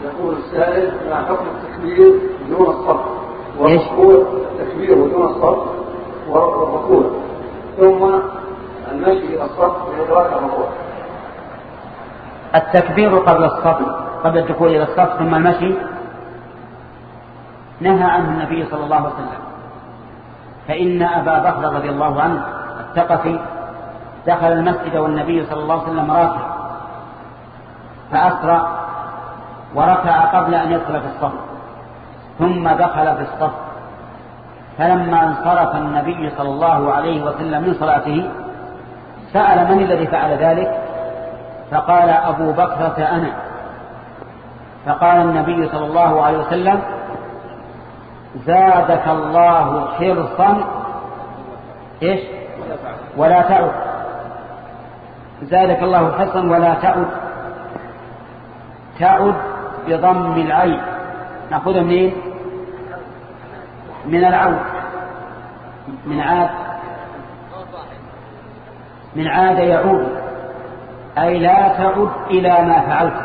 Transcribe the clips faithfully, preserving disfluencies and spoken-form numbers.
يقول السائل ما حكم التكبير دون الصف والركوع، التكبير دون الصف والركوع ثم المشي إلى الصف لإدراك الركوع. التكبير قبل الصف، قبل الدخول إلى الصف ثم المشي، نهى عنه النبي صلى الله عليه وسلم. فإن أبا بكر رضي الله عنه الثقفي دخل المسجد والنبي صلى الله عليه وسلم راكع فأسرع وركع قبل أن يدخل في الصف ثم دخل في الصف، فلما انصرف النبي صلى الله عليه وسلم من صلاته سأل من الذي فعل ذلك؟ فقال أبو بكرة أنا. فقال النبي صلى الله عليه وسلم زادك الله حرصا إيش ولا تعد، زادك الله حرصا ولا تعد، تعد بضم العين، نأخذها منين؟ من العود، من عاد، من عاد يعود، أي لا تعد إلى ما فعلت.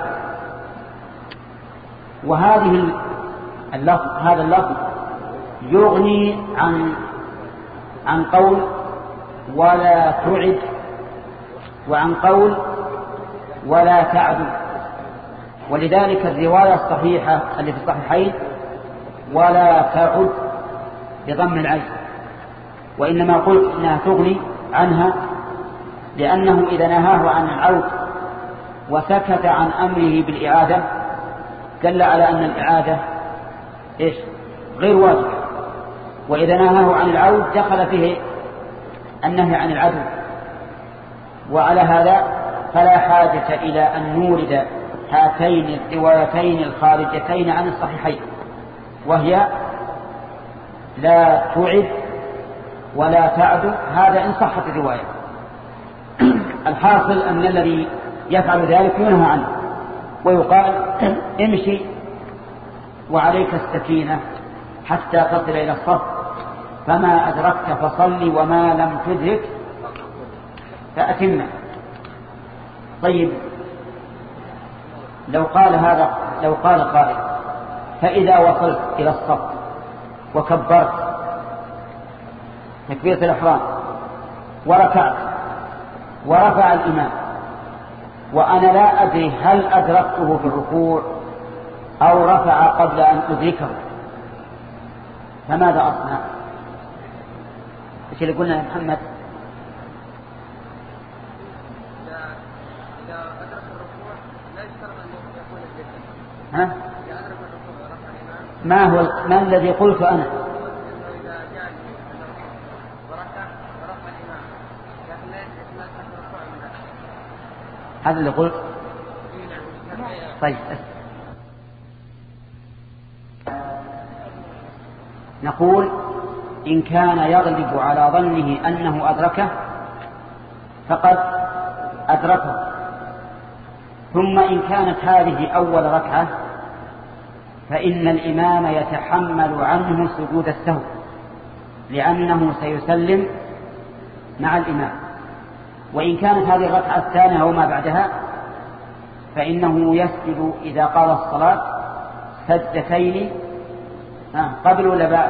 وهذه اللفظ، هذا اللفظ يغني عن عن قول ولا تعد، وعن قول ولا تعد. ولذلك الرواية الصحيحة اللي في الصحيحين ولا تعد بضم العين، وإنما قلت إنها تغني عنها لأنه إذا نهاه عن العود وسكت عن أمره بالإعادة دل على أن الإعادة إيش غير واجب، وإذا نهاه عن العود دخل فيه النهي عن العدو. وعلى هذا فلا حاجة إلى أن نورد هاتين الروايتين الخارجتين عن الصحيحين، وهي لا تعد ولا تعد، هذا إن صحت الرواية. الحاصل أن الذي يفعل ذلك ينهى عنه ويقال امشي وعليك السكينة حتى تصل إلى الصف، فما أدركت فصلي وما لم تدرك فأتمه. طيب لو قال هذا، لو قال قائل فإذا وصلت إلى الصف وكبرت تكبيرة الإحرام وركعت ورفع الإمام وأنا لا أدري هل أدركته في الركوع أو رفع قبل أن أدركه، فماذا أصنع؟ إيش اللي قلنا يا محمد؟ إذا أدرك الركوع لا يشترط أن يكون الجسد. ها؟ إذا أدرك الركوع ورفع الإمام ما هو ما الذي قلت أنا؟ إذا جاء وركع ورفع الإمام لكن لا يشترط أن يكون الركوع من ذلك. هذا اللي قلت. طيب نقول إن كان يغلب على ظنه أنه أدركه فقد أدركه، ثم إن كانت هذه أول ركعة فإن الإمام يتحمل عنه سجود السهو لأنه سيسلم مع الإمام. وإن كانت هذه الركعة الثانية وما بعدها فإنه يسجد إذا قال الصلاة سجدتين قبل ولا بعد؟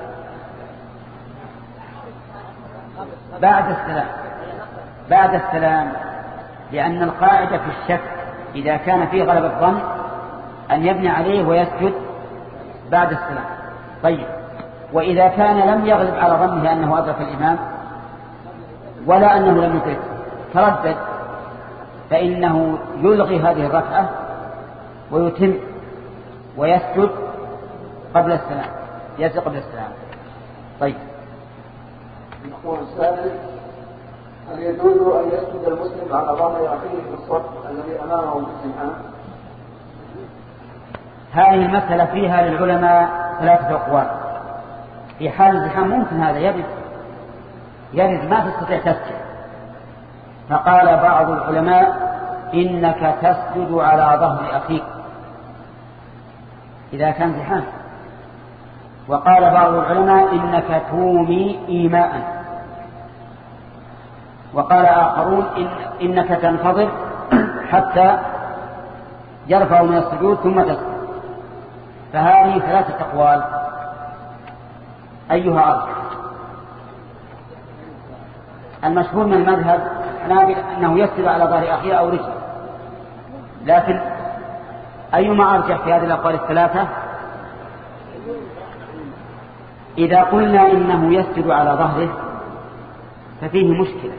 بعد السلام، بعد السلام، لأن القاعدة في الشك إذا كان فيه غلبة الظن أن يبني عليه ويسجد بعد السلام. طيب وإذا كان لم يغلب على ظنه أنه أدرك الإمام ولا أنه لم يدرك تردد فإنه يلغي هذه الركعة ويتم ويسجد قبل السلام، يسجد قبل السلام. طيب يقول السائل هل يجوز أن يسجد المسلم على ظهر أخيه في الصف الذي أمامه بالسمحان؟ هذه المسألة فيها للعلماء ثلاثة أقوال. في حال الزحام ممكن هذا يرد يرد ما تستطيع تسجد، فقال بعض العلماء إنك تسجد على ظهر أخيك إذا كان زحام، وقال بعض العلماء إنك تومي إيماء، وقال آخرون إن إنك تنتظر حتى يرفع من السجود ثم تسجد. فهذه ثلاثة أقوال، أيها أرجح؟ المشهور من المذهب الحنابلة أنه يسجد على ظهر أخيه أو رجله، لكن أيما أرجح في هذه الأقوال الثلاثة؟ إذا قلنا إنه يسجد على ظهره ففيه مشكلة،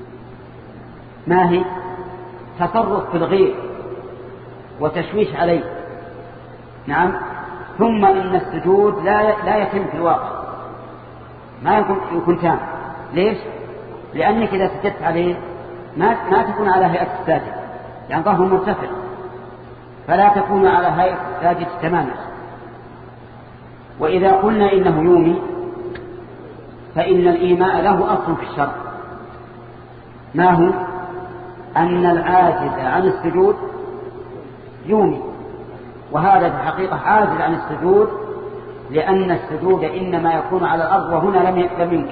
ما هي؟ تصرف في الغير وتشويش عليه. نعم. ثم إن السجود لا لا يتم في الواقع، ما يكون يكون تام. ليش؟ لأنك إذا سجدت عليه ما ما تكون على هيئة الساجد، يعني ظهره مرتفع، فلا تكون على هيئة الساجد تماما. وإذا قلنا إنه يومي فإن الإيماء له أصل في الشرع، ما هو؟ أن العاجز عن السجود يومي، وهذا في الحقيقة عاجز عن السجود، لأن السجود إنما يكون على الأرض وهنا لم لم يمكن.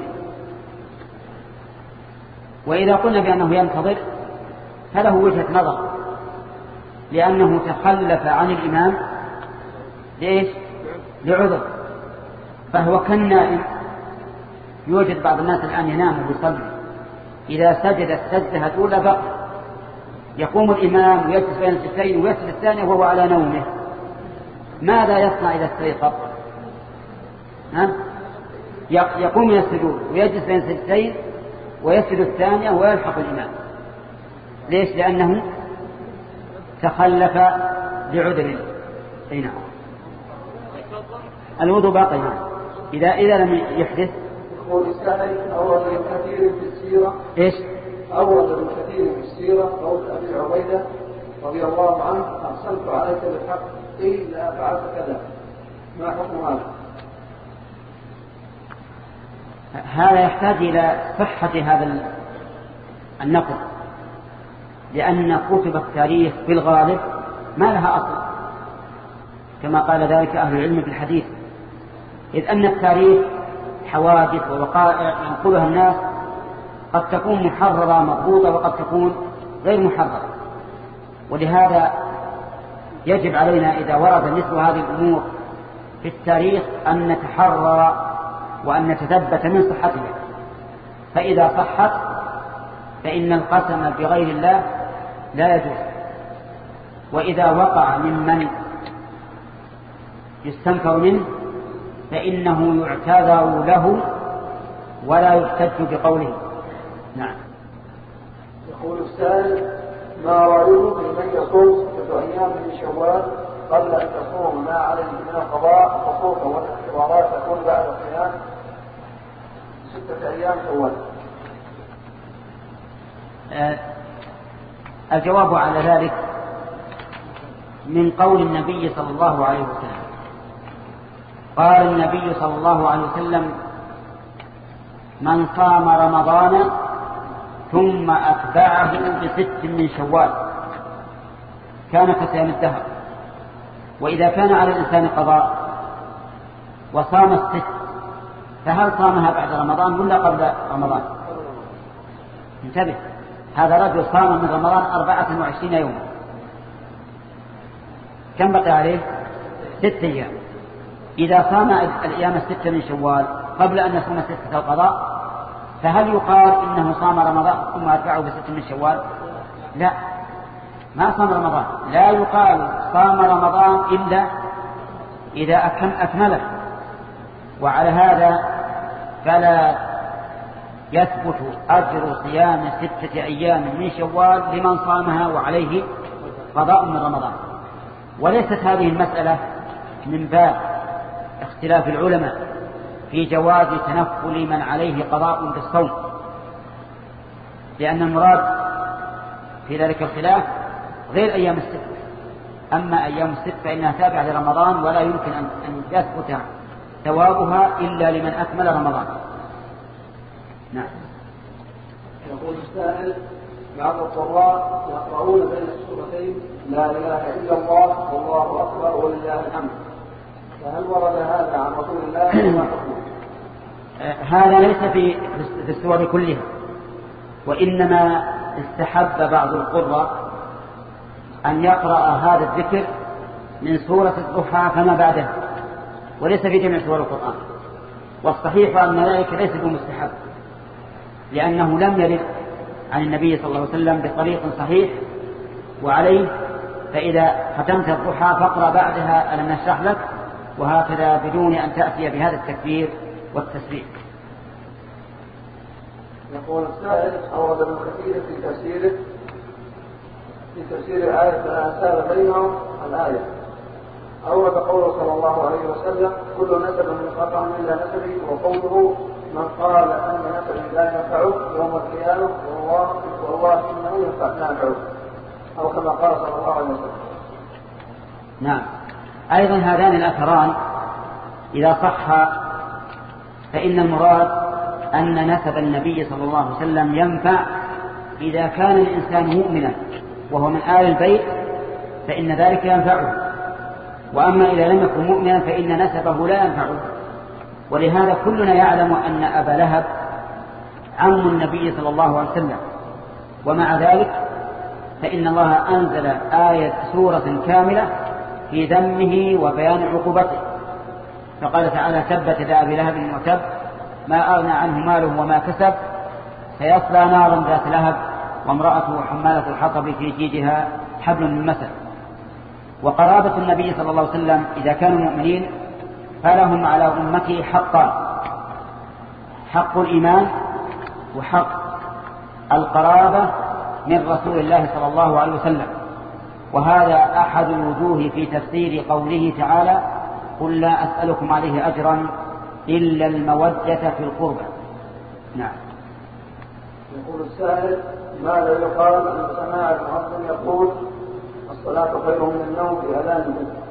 وإذا قلنا بأنه ينتظر فله وجهة نظر، لأنه تخلف عن الإمام ليش؟ لعذر، فهو كالنائم. يوجد بعض الناس الآن ينام ويصلي، إذا سجد السجدة الأولى بقى يقوم الإمام ويجلس بين السجدتين ويسجد الثانية وهو على نومه، ماذا يصنع إذا استيقظ؟ يقوم من السجود ويجلس بين السجدتين ويسجد الثانية ويلحق الإمام. ليش؟ لأنه تخلف لعذر. أي نعم. الوضوء باقي إذا إذا لم يحدث. يقول السائل أورد كثير في السيرة. إيش؟ أورد كثير في السيرة قول أبي عبيدة رضي الله عنه: أقسمت عليك بالحق إلا فعلت كذا، ما حكم هذا؟ هذا يحتاج إلى صحة هذا النقل، لأن كتب التاريخ في الغالب ما لها أصل، كما قال ذلك أهل العلم في الحديث، إذ أن التاريخ حوادث ووقائع ينقلها الناس، قد تكون محررة مضبوطة وقد تكون غير محررة. ولهذا يجب علينا إذا ورد مثل هذه الأمور في التاريخ أن نتحرر وأن نتثبت من صحتها، فإذا صحت فإن القسم بغير الله لا يجوز. وإذا وقع ممن يستنكر منه فإنه يعتذر له ولا يحتج بقوله. نعم. يقول السائل: ما رأيك لمن يصوم ستة أيام من شوال قبل أن تصوم ما عليه من القضاء تصوم والاختبارات تكون بعد الصيام ستة أيام شوال؟ آه الجواب على ذلك من قول النبي صلى الله عليه وسلم. قال النبي صلى الله عليه وسلم: من صام رمضان ثم أتبعه بست من شوال كان كصيام الدهر. وإذا كان على الإنسان قضاء وصام الست فهل صامها بعد رمضان ولا قبل رمضان؟ انتبه، هذا رجل صام من رمضان أربعة وعشرين يوما، كم بقي عليه؟ ست أيام. إذا صام الأيام الستة من شوال قبل أن يصوم ستة القضاء فهل يقال إنه صام رمضان ثم أتبعه بست من شوال؟ لا، ما صام رمضان. لا يقال صام رمضان إلا إذا أكمله. وعلى هذا فلا يثبت أجر صيام ستة أيام من شوال لمن صامها وعليه قضاء من رمضان. وليست هذه المسألة من باب اختلاف العلماء في جواز تنفل من عليه قضاء بالصوم، لأن المراد في ذلك الخلاف غير أيام الست. أما أيام الست فإنها تابعة لرمضان ولا يمكن أن يثبت ثوابها إلا لمن أكمل رمضان. نعم. يقول السائل: بعض القراء يقرؤون بين السورتين لا إله إلا الله والله أكبر ولله الحمد، فهل ورد هذا عن رسول الله وما حكمه؟ هذا ليس في في السور كلها، وإنما استحب بعض القراء أن يقرأ هذا الذكر من سورة الضحى فما بعدها، وليس في جميع سور القرآن. والصحيح أن ذلك ليس بمستحب، لأنه لم يرد عن النبي صلى الله عليه وسلم بطريق صحيح. وعليه فإذا ختمت الضحى فاقرأ بعدها ألم نشرح لك، وهكذا بدون أن تأتي بهذا التكبير والتسبيح. يقول السائل: أورد ابن كثير في تفسيره في تفسير آية الأنساب بينهم الآية، أورد قوله صلى الله عليه وسلم: كل نسب منقطع إلا نسبي، وقوله: من قال أن نسبي لا ينفعه يوم القيامة والله والله إنه ينفعه، أو كما قال صلى الله عليه وسلم. نعم. أيضا هذان الأثران إذا صح فإن المراد أن نسب النبي صلى الله عليه وسلم ينفع إذا كان الإنسان مؤمنا وهو من آل البيت فإن ذلك ينفعه، وأما إذا لم يكن مؤمنا فإن نسبه لا ينفعه. ولهذا كلنا يعلم أن أبا لهب عم النبي صلى الله عليه وسلم، ومع ذلك فإن الله أنزل آية سورة كاملة في ذمه وبيان عقوبته، فقال تعالى: تبت يدا أبي لهب وتب ما أغنى عنه ماله وما كسب سيصلى نارا ذات لهب وامرأته حمالة الحطب في جيدها حبل من مسد. وقرابة النبي صلى الله عليه وسلم إذا كانوا مؤمنين فلهم على أمته حقان: حق الإيمان وحق القرابة من رسول الله صلى الله عليه وسلم. وهذا أحد الوجوه في تفسير قوله تعالى: قل لا أسألكم عليه أجرا إلا المودة في القربى. نعم. يقول السائل: ماذا يقال عن سماع المؤذن يقول الصلاة خير من النوم في أذانه؟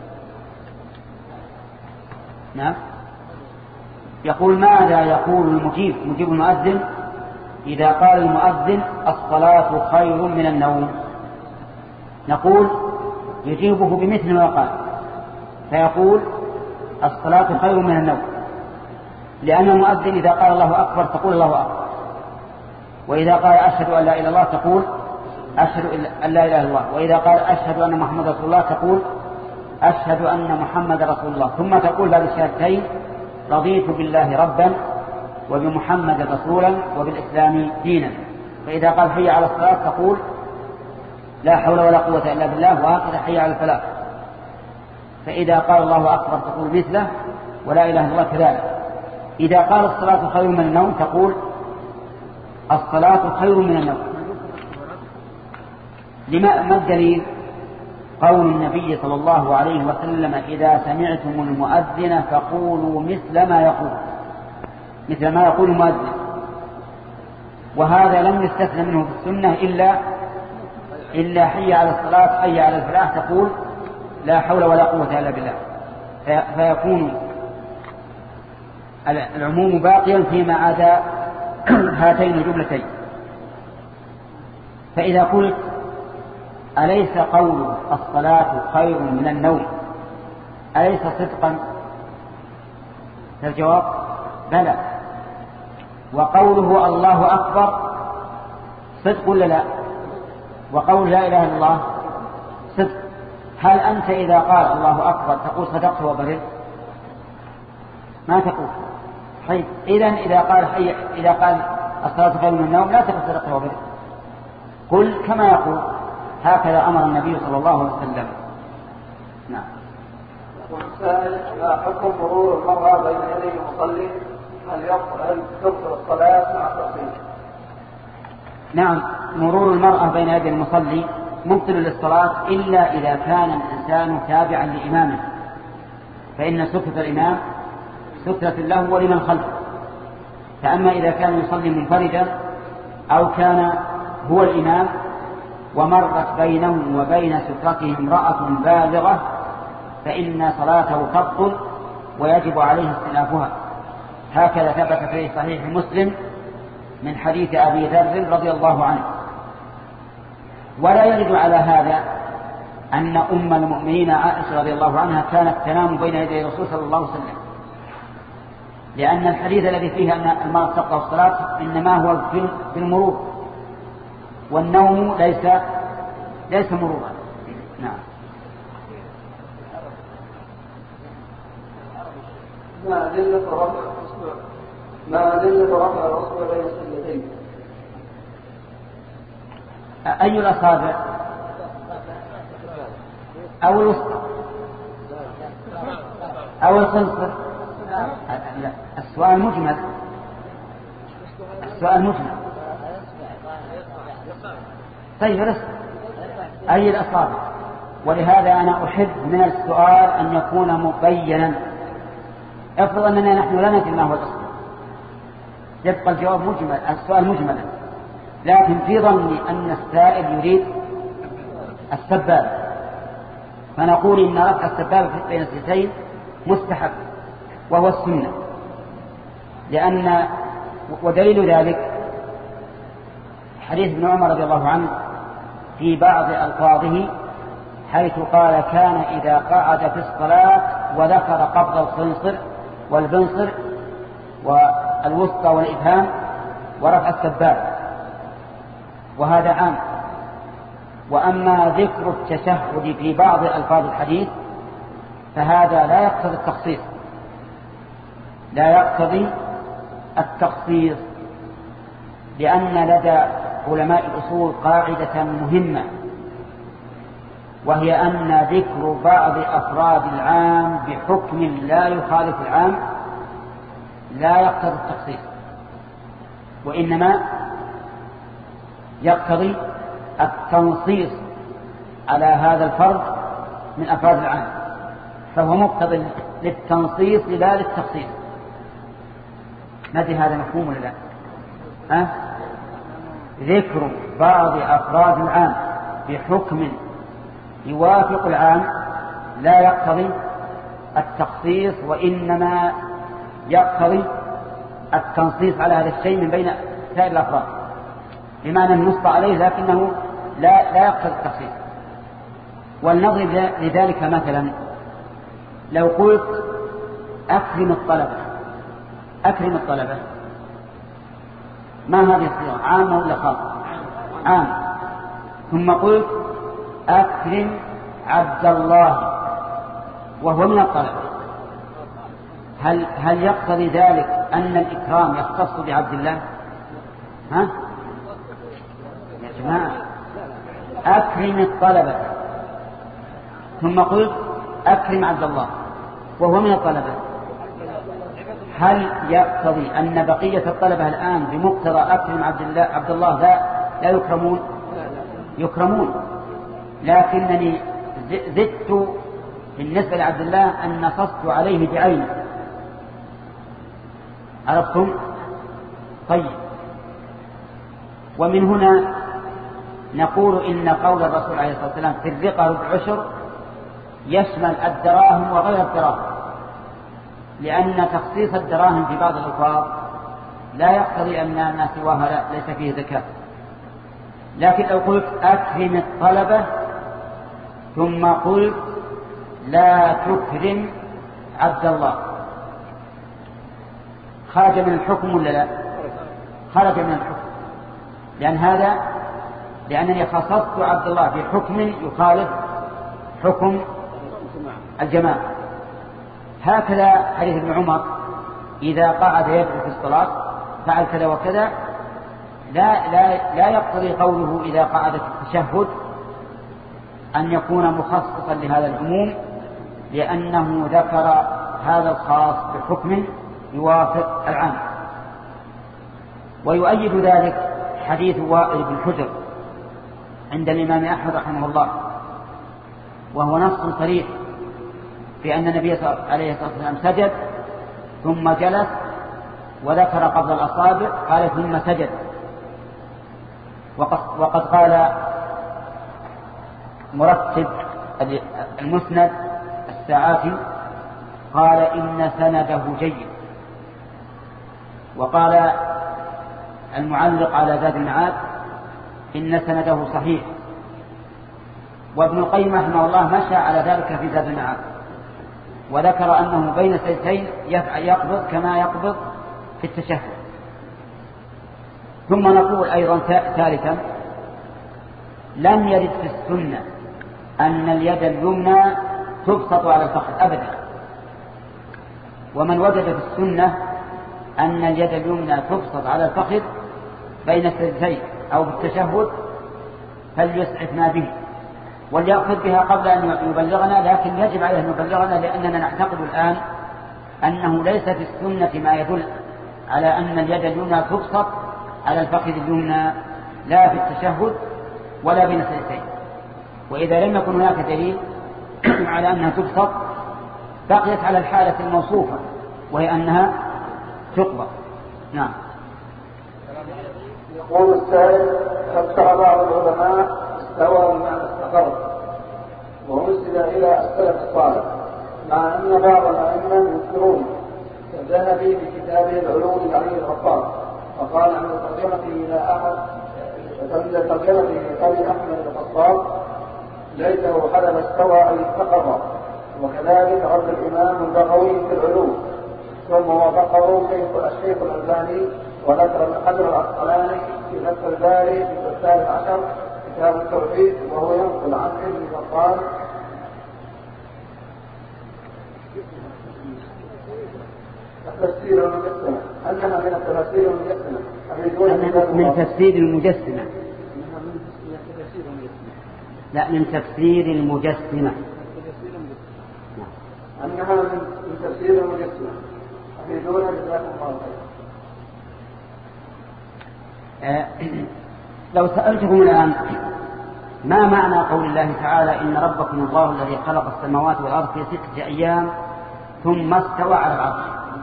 نعم. يقول: ماذا يقول المجيب مجيب المؤذن إذا قال المؤذن الصلاة خير من النوم؟ نقول: يجيبه بمثل ما قال، فيقول الصلاة خير من النوم، لأن المؤذن إذا قال الله أكبر تقول الله أكبر، وإذا قال أشهد أن لا إله إلا الله تقول أشهد أن لا إله إلا الله، وإذا قال أشهد أن محمد رسول الله تقول أشهد أن محمد رسول الله، ثم تقول بعد الشهادتين رضيت بالله ربا وبمحمد رسولا وبالإسلام دينا. فإذا قال حي على الصلاة تقول لا حول ولا قوة إلا بالله، وهكذا حي على الفلاح. فإذا قال الله أكبر تقول مثله ولا إله إلا الله كذلك. إذا قال الصلاة خير من النوم تقول الصلاة خير من النوم. لما ما الدليل؟ قول النبي صلى الله عليه وسلم: إذا سمعتم المؤذن فقولوا مثل ما يقول مثل ما يقول المؤذن. وهذا لم يستثنى منه في السنة إلا إلا حي على الصلاة حي على الفلاح تقول لا حول ولا قوة إلا بالله، فيكون العموم باقيا فيما عدا هاتين الجملتين. فإذا قلت أليس قول الصلاة خير من النوم أليس صدقا؟ الجواب بلى. وقوله الله أكبر صدق ولا لا؟ وقول لا إله إلا الله صدق. هل أنت إذا قال الله أكبر تقول صدقت وبررت؟ ما تقول. طيب إذن إذا قال حي إذا قال الصلاة خير من النوم لا تقول صدقت وبررت، قل كما يقول. هكذا أمر النبي صلى الله عليه وسلم. نعم. والسائل: ما حكم مرور المرأة بين يدي المصلي؟ هل تبطل الصلاة مع التصوير؟ نعم، مرور المرأة بين يدي المصلي مبطل للصلاة إلا إذا كان الإنسان تابعا لإمامه، فإن سترة الإمام سترة له ولمن خلفه. فأما إذا كان يصلي منفردا أو كان هو الإمام ومرت بينه وبين سترته امرأة بالغة فإن صلاته تبطل ويجب عليه استئنافها. هكذا ثبت في صحيح مسلم من حديث أبي ذر رضي الله عنه. ولا يرد على هذا أن أم المؤمنين عائشة رضي الله عنها كانت تنام بين يدي الرسول صلى الله عليه وسلم، لأن الحديث الذي فيه أن المرأة تقطع الصلاة إنما هو في المرور، والنوم ليس ليس مرورا. نعم. ما أدلة رفع الأصبع ما أدلة رفع الأصبع بين السجدتين؟ أي الأصابع؟ أو الوسطى أو الخنصر؟ لا، السؤال مجمل. السؤال مجمل. طيب رسل أي الأصابع؟ ولهذا أنا أحب من السؤال أن يكون مبينا. افرض أننا نحن لا ندري ما هو الأصل، يبقى الجواب مجمل، السؤال مجملا، لكن في ظني أن السائل يريد السبابة، فنقول إن رفع السبابة بين السجدتين مستحب وهو السنة، لأن ودليل ذلك حديث ابن عمر رضي الله عنه في بعض ألفاظه حيث قال: كان إذا قعد في الصلاة وذكر قبض الخنصر والبنصر والوسطى والإبهام ورفع السبابة، وهذا عام. وأما ذكر التشهد في بعض ألفاظ الحديث فهذا لا يقتضي التخصيص، لا يقتضي التخصيص، لأن لدى علماء الأصول قاعدة مهمة، وهي أن ذكر بعض أفراد العام بحكم لا يخالف العام لا يقتضي التخصيص، وإنما يقتضي التنصيص على هذا الفرد من أفراد العام، فهو مقتضي للتنصيص لا للتخصيص. ما أدري هذا مفهوم ولا لا؟ أه؟ ذكر بعض أفراد العام بحكم يوافق العام لا يقتضي التخصيص، وإنما يقتضي التنصيص على هذا الشيء من بين سائر الأفراد، بمعنى النص عليه لكنه لا, لا يقتضي التخصيص. ولنضرب لذلك مثلا، لو قلت أكرم الطلبة، أكرم الطلبة، ما هذه الصيغة؟ عامة ولا خاصة؟ عام. ثم قلت أكرم عبد الله وهو من الطلبة، هل هل يقتضي ذلك أن الإكرام يختص بعبد الله؟ ها يا جماعة، أكرم الطلبة ثم قلت أكرم عبد الله وهو من الطلبة، هل يقتضي أن بقية الطلبة الآن بمقتضى أكرم عبد الله عبد الله لا لا يكرمون؟ يكرمون، لكنني زدت بالنسبة لعبد الله أن نصصت عليه بعينه. عرفتم؟ طيب، ومن هنا نقول إن قول الرسول عليه الصلاة والسلام في الرقة بالعشر يشمل الدراهم وغير الدراهم، لأن تخصيص الدراهم في بعض الألفاظ لا يقتضي أن ما سواها لا ليس فيه زكاة. لكن لو قلت أكرم الطلبة ثم قلت لا تكرم عبد الله، خرج من الحكم ولا لا؟ خرج من الحكم، لأن هذا لأنني خصصت عبد الله بحكم يخالف حكم الجماعة. هكذا حديث ابن عمر إذا قعد يدعو في الصلاة فعل كذا وكذا، لا, لا, لا يقتضي قوله إذا قعد في التشهد أن يكون مخصصا لهذا العموم، لأنه ذكر هذا الخاص بحكم يوافق العام. ويؤيد ذلك حديث وائل بن حجر عند الإمام أحمد رحمه الله، وهو نص صريح في أن النبي عليه الصلاة والسلام سجد ثم جلس وذكر قبض الأصابع، قال ثم سجد. وقد, وقد قال مرتب المسند الساعاتي قال إن سنده جيد، وقال المعلق على زاد المعاد إن سنده صحيح، وابن القيم رحمه الله مشى على ذلك في زاد المعاد، وذكر أنه بين سجدتين يقبض كما يقبض في التشهد. ثم نقول أيضا ثالثا، لم يرد في السنة أن اليد اليمنى تبسط على الفخذ أبدا، ومن وجد في السنة أن اليد اليمنى تبسط على الفخذ بين السجدتين أو بالتشهد فليسعف ما به وليأخذ بها قبل أن يبلغنا، لكن يجب عليه أن يبلغنا لأننا نعتقد الآن أنه ليس في السنة ما يدل على أن اليد اليمنى تبسط على الفخذ اليمنى لا في التشهد ولا بين السجدتين. وإذا لم يكن هناك دليل على أنها تبسط بقيت على الحالة الموصوفة وهي أنها تقبض. نعم. يقول السائل: فسر بعض العلماء استوى بمعنى استقر ونسب إلى السلف الصالح، مع أن بعض الأئمة يذكرون كالذهبي في كتابه العلوم لعلي الغفار، وقال عن ترجمته إلى أحد ترجمته لقول أحمد الخطاب ليته حلب استوى أي استقر، وكذلك رد الإمام البغوي في العلوم، ثم وافقه الشيخ الألباني وذكر ابن حجر العسقلاني في فتح الباري في الثالث عشر كتاب التوحيد، وهو ينقل عن ابن بطال التفسير المجسمة أنها من التفاسير المجسمة من تفسير المجسمة لا من تفسير المجسمة أنها من تفسير المجسمة أفيدون جزاكم الله خيرا. لو سألتكم الآن ما معنى قول الله تعالى إن ربكم الله الذي خلق السماوات والأرض في ستة أيام ثم استوى على العرش،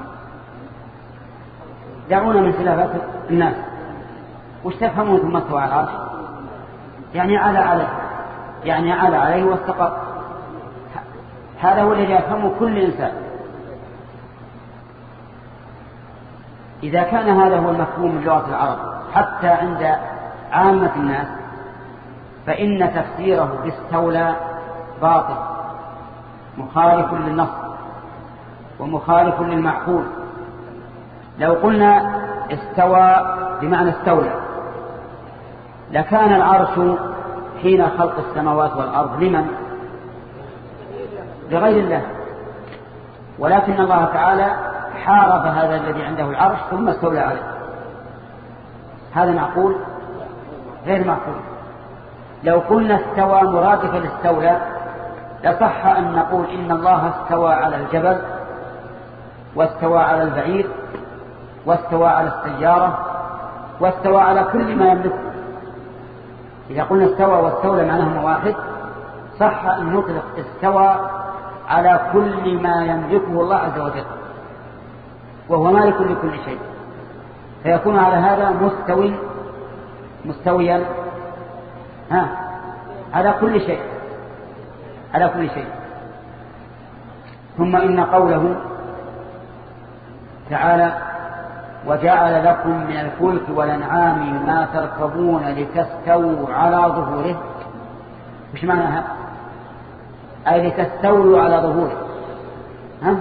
دعونا من خلافات الناس وش تفهمون ثم استوى على العرش؟ يعني على عليه يعني على عليه واستقر. هذا هو الذي يفهمه كل إنسان. إذا كان هذا هو المفهوم من لغة العرب حتى عند عامة الناس فإن تفسيره باستولى باطل مخالف للنص ومخالف للمعقول. لو قلنا استوى بمعنى استولى لكان العرش حين خلق السماوات والأرض لمن؟ لغير الله، ولكن الله تعالى حارب هذا الذي عنده العرش ثم استولى عليه. هذا معقول؟ غير معقول. لو قلنا استوى مرادفا لاستولى لصح أن نقول إن الله استوى على الجبل واستوى على البعير واستوى على السيارة واستوى على كل ما يملكه. إذا قلنا استوى واستولى معناهما واحد صح أن نطلق استوى على كل ما يملكه الله عز وجل وهو مالك لكل شيء، فيكون على هذا مستوي مستويا ها على كل شيء على كل شيء. ثم إن قوله تعالى وجعل لكم من الفلك والأنعام ما تركبون لتستووا على ظهوره، وش معناها؟ أي لتستولوا على ظهوره. ها؟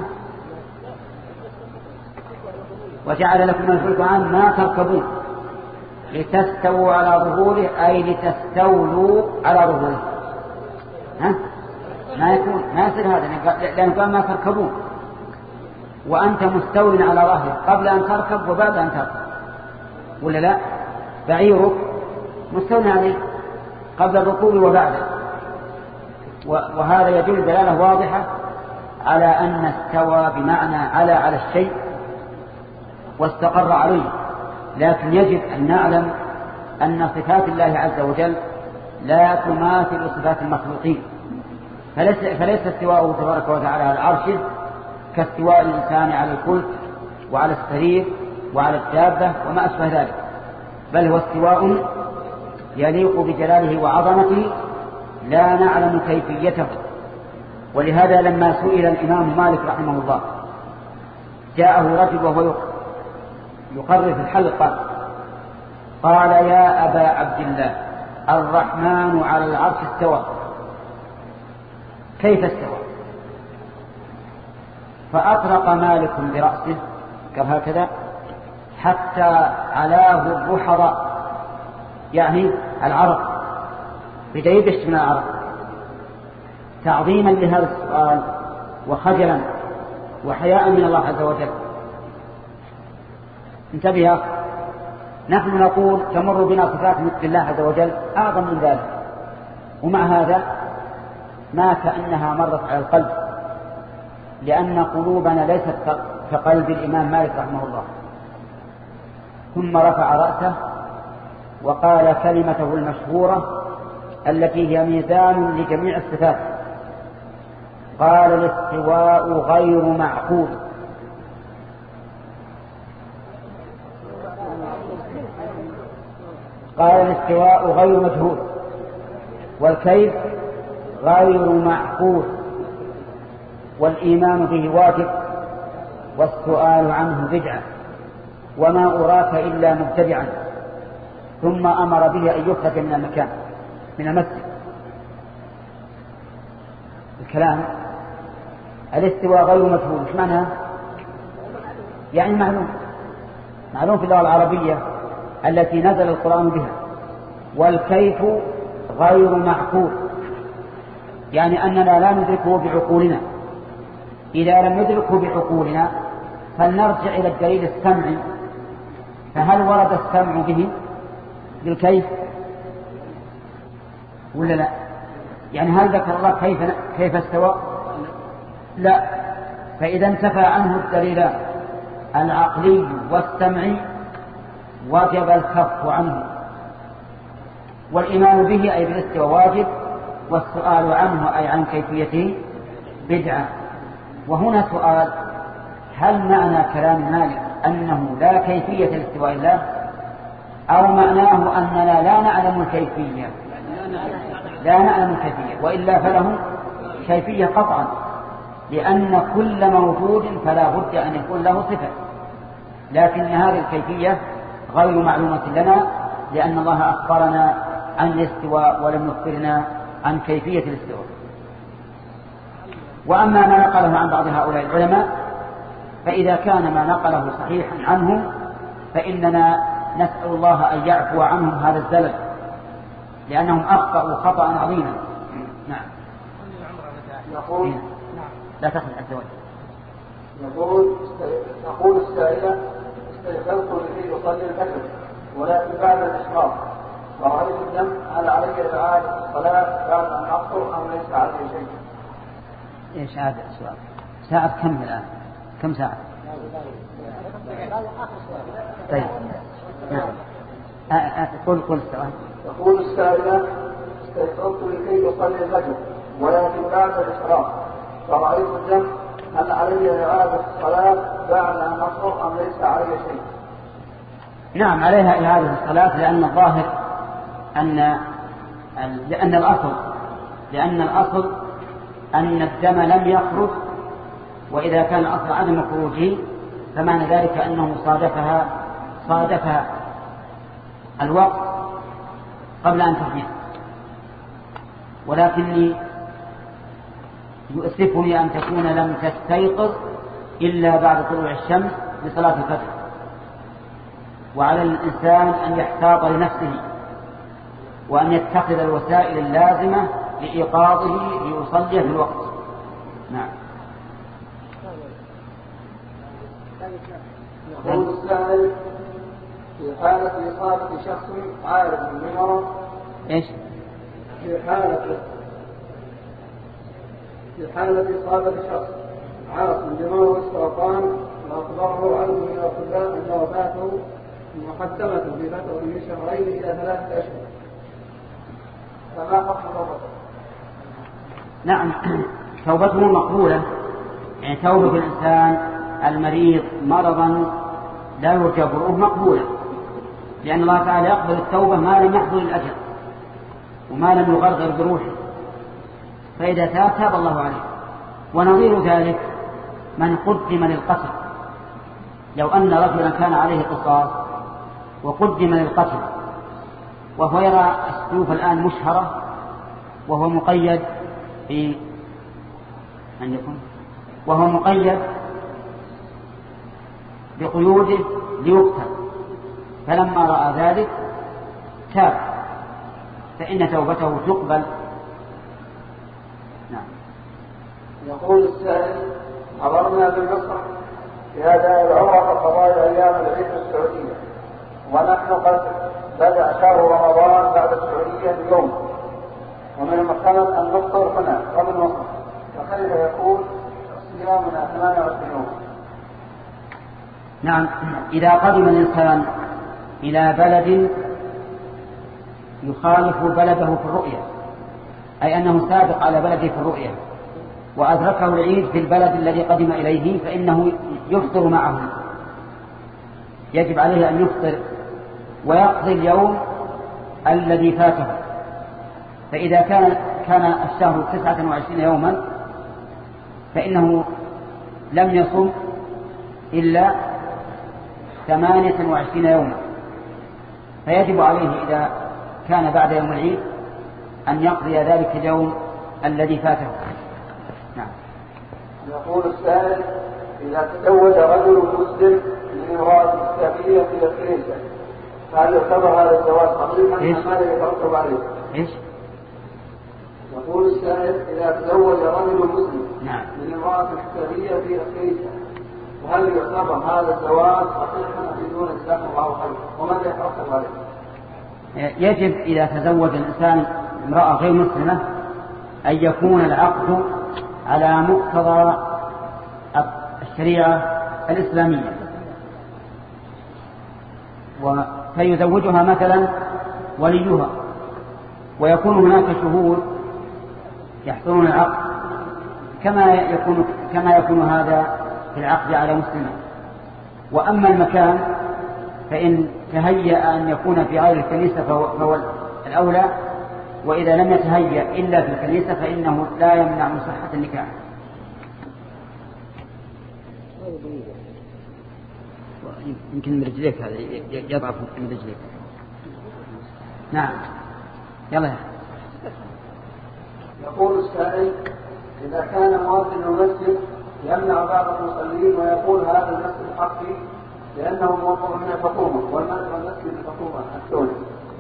وجعل لكم من الفلك والأنعام ما تركبون لتستووا على ظهوره أي لتستولوا على ظهوره. ها؟ ما يكون ما يصير هذا لأنه قال ما تركبون وأنت مستول على ظهرك قبل أن تركب وبعد أن تركب، ولا لا؟ بعيرك مستول عليه قبل الركوب وبعده، وهذا يدل دلالة واضحة على أن استوى بمعنى على على الشيء واستقر عليه. لكن يجب أن نعلم أن صفات الله عز وجل لا تماثل صفات المخلوقين، فليس, فليس استواءه تبارك وتعالى على عرشه كاستواء الإنسان على الفلك وعلى السرير وعلى الدابة وما أشبه ذلك، بل هو استواء يليق بجلاله وعظمته لا نعلم كيفيته. ولهذا لما سئل الإمام مالك رحمه الله جاءه رجل وهو يقرر في الحلقة قال يا أبا عبد الله الرحمن على العرش استوى، كيف استوى؟ فأطرق مالك برأسه قال هكذا حتى علاه الرحض، يعني العرق، بدأ يدش من العرق، تعظيما لهذا السؤال وخجلا وحياء من الله عز وجل. انتبه، نحن نقول تمر بنا صفات مثل الله عز وجل أعظم من ذلك، ومع هذا ما كأنها مرت على القلب، لأن قلوبنا ليست كقلب الإمام مالك رحمه الله. ثم رفع رأسه وقال كلمته المشهورة التي هي ميزان لجميع الصفات، قال الاستواء غير معقول. قال الاستواء غير مجهول، والكيف غير معقول، والإيمان به واجب، والسؤال عنه بدعة، وما أراك إلا مبتدعا. ثم أمر به أن يخرج من المكان، من المسجد. الكلام الاستواء غير مجهول، ايش معناه؟ يعني معلوم، معلوم في اللغة العربية التي نزل القرآن بها. والكيف غير معقول، يعني أننا لا ندركه بعقولنا. إذا لم ندركه بعقولنا فلنرجع إلى الدليل السمعي. فهل ورد السمع به بالكيف ولا لا؟ يعني هل ذكر الله كيف كيف استوى؟ لا. فإذا انتفى عنه الدليلان العقلي والسمعي وجب الكف عنه. والإيمان به أي بالاستواء واجب، والسؤال عنه أي عن كيفيته بدعة. وهنا سؤال: هل معنى كلام مالك أنه لا كيفية لاستواء الله، أو معناه أننا لا نعلم الكيفية؟ لا نعلم الكيفية، وإلا فله كيفية قطعا، لأن كل موجود فلا بد أن يكون له صفة، لكن هذه الكيفية غير معلومة لنا، لأن الله أخبرنا عن الاستواء ولم يخبرنا عن كيفية الاستواء. وأما ما نقله عن بعض هؤلاء العلماء فإذا كان ما نقله صحيحا عنهم فإننا نسأل الله أن يعفو عنهم هذا الزلل، لأنهم أخطأوا خطأ عظيما. نعم. يقول لا تخرج الزواج. يقول يقول السائلة: استيقظت لكي يصلي الفجر ولكن بعد الإشراق ورأيت الدم، هل علي إعادة الصلاة بعد أن أفطر أم ليس علي شيء؟ إيش هذا السؤال؟ ساعة كم الآن؟ كم ساعة؟ طيب نعم. قل قل السؤال. يقول السائلة: استيقظت لكي أصلي الفجر ولكن بعد الإشراق فرأيت الدم، هل علي إعادة الصلاة بعد أن أفطر أم ليس علي شيء؟ نعم عليها إعادة الصلاة، لأن الظاهر أن لأن الأصل لأن الأصل أن الدم لم يخرج، وإذا كان الأصل عدم خروجه فمعنى ذلك أنه صادفها صادفها الوقت قبل أن تحدث. ولكني يؤسفني أن تكون لم تستيقظ إلا بعد طلوع الشمس لصلاة الفجر، وعلى الإنسان أن يحتاط لنفسه وأن يتخذ الوسائل اللازمة لإيقاظه ليصلي في الوقت. نعم. يقول السائل: في حالة إصابة شخص عارف بمرض إيش؟ في حالة في حالة إصابة شخص عارف بمرض السرطان وأخبره عنه من الأطباء أن وفاته مقدمة في فترة من شهرين إلى ثلاثة أشهر، فما حكم توبته؟ نعم توبته مقبولة، يعني توبة الإنسان المريض مرضا لا يرجى برؤه مقبولة، لأن الله تعالى يقبل التوبة ما لم يحضر الأجل وما لم يغرغر بروحه، فإذا تاب تاب الله عليه. ونظير ذلك من قدم للقتل، لو أن رجلا كان عليه قصاص وقدم للقتل وهو يرى السيوف الآن مشهرة وهو مقيد في أن يكون وهو مقيد بقيوده ليقتل، فلما رأى ذلك تاب، فإن توبته تقبل. نعم. يقول السائل: حضرنا بمصر في هذا العمرة قضاء أيام العيد في السعودية، ونحن قد بدأ شهر رمضان بعد السعودية بيوم، ومن المحتمل أن نفطر هنا قبل مصر، فكيف يكون صيامنا ثمانية وعشرين يوم؟ نعم، إذا قدم الإنسان إلى بلد يخالف بلده في الرؤية، أي أنه سابق على بلده في الرؤية وأدركه العيد في البلد الذي قدم إليه، فإنه يفطر معه، يجب عليه أن يفطر ويقضي اليوم الذي فاته. فإذا كان كان الشهر تسعة وعشرين يوما فإنه لم يصم إلا ثمانية وعشرين يوما، فيجب عليه إذا كان بعد يوم العيد أن يقضي ذلك اليوم الذي فاته. نعم. يقول السائل: إذا تزوج رجل مسلم من امرأة إسلامية في الكنيسة فهل يعتبر هذا الزواج صحيحا أم ماذا يترتب عليه؟ إيش؟ يقول السائل: إذا تزوج رجل مسلم نعم. من امرأة إسلامية في الكنيسة فهل يعتبر هذا الزواج صحيحا أم بدون إسلام الله خير؟ وماذا يترتب عليه؟ يجب إذا تزوج الإنسان امرأة غير مسلمة أن يكون العقد على مقتضى الشريعة الإسلامية، فيزوجها مثلا وليها، ويكون هناك شهود يحضرون العقد كما يكون كما يكون هذا في العقد على مسلمة. وأما المكان فإن تهيأ أن يكون في غير الكنيسة فهو الأولى، وإذا لم يتهيأ إلا في الكنيسة فإنه لا يمنع من صحة النكاح. يمكن من رجليك هذا يضعف من رجليك. نعم يلا يا يقول السائل: إذا كان مواطن المسجد يمنع بعض المصلين ويقول هذا المسجد حقي لأنه موقع من الحكومة والمسجد الحكومة الدولي،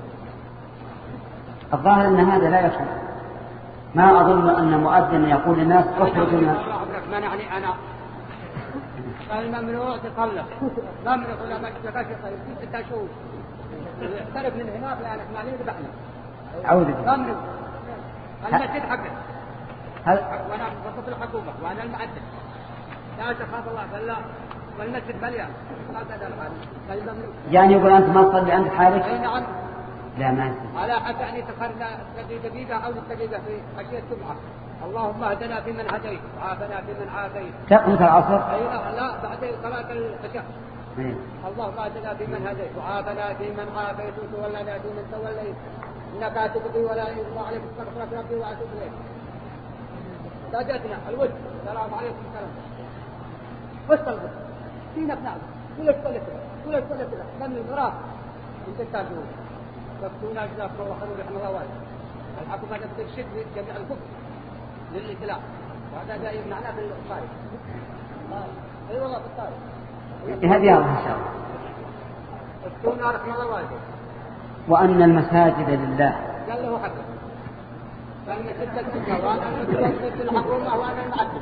الظاهر أن هذا لا يكون. ما أظن أن مؤذن يقول للناس اخرجوا من ما يعني أنا الممنوع تطلق ممنوع ولا مكتبك طيب ستة شهور يختلف من هناك لأنك معنيه ذبحنا أعوذ بالله ممنوع المسجد حقك هل... وأنا وسط الحكومة وأنا المعدل لا تخاف الله فلا والمسجد مليان لا تدل عليه ممنوع. يعني يقول أنت ما تصلي عند حالك؟ أي نعم. لا ما يصير. على حتى أن يتخرنا دقيقة أو دقيقة في عشية الجمعة. اللهم اهدنا فيمن هديت وعافنا فيمن عافيت. تقنط العصر؟ أي لا بعد صلاة العشاء. اللهم اهدنا فيمن هديت وعافنا فيمن عافيت وتولنا فيمن توليت إنك تقضي ولا يقضى عليك استغفرك ربي وأتوب إليك. سادتنا الود السلام عليكم السلام. واستغفر فينا بنعم كل كل كل كل كل من الغراف انت تاجرون تكتونا جزاكم الله خير ورحمة الله والد. الحكومة تستشهد جميع الكفر للإسلام وهذا جاي معنا في الخارج. اي والله في الخارج. هذه الله ان شاء الله. تكتونا رحمة الله والد. وأن المساجد لله. قال له حقه. فإن ستة سنة وأنا المسجد في الحكومة وأنا المعدل.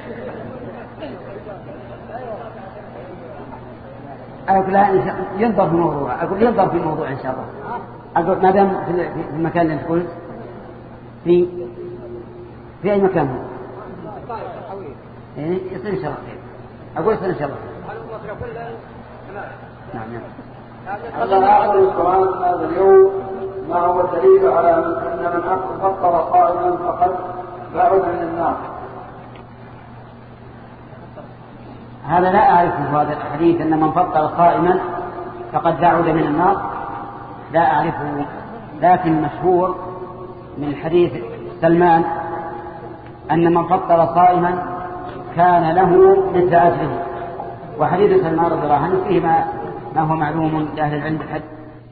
أقول لا ينظر في الموضوع، أقول ينظر في الموضوع إن شاء الله. أقول ما دام في المكان اللي قلت في في أي مكان هو؟ يعني يصير إن شاء الله خير. أقول يصير إن شاء الله. نعم نعم. الله أعلم القرآن هذا اليوم ما هو الدليل على أن من فطر قائما فقد بعد من النار؟ هذا لا أعرفه هذا الحديث أن من فطر قائما فقد بعد من النار، لا أعرفه، لكن مشهور من حديث سلمان أن من فطر صائما كان له مثل أجره، وحديث سلمان رضي الله عنه فيه ما, ما هو معلوم لأهل العلم بالحد.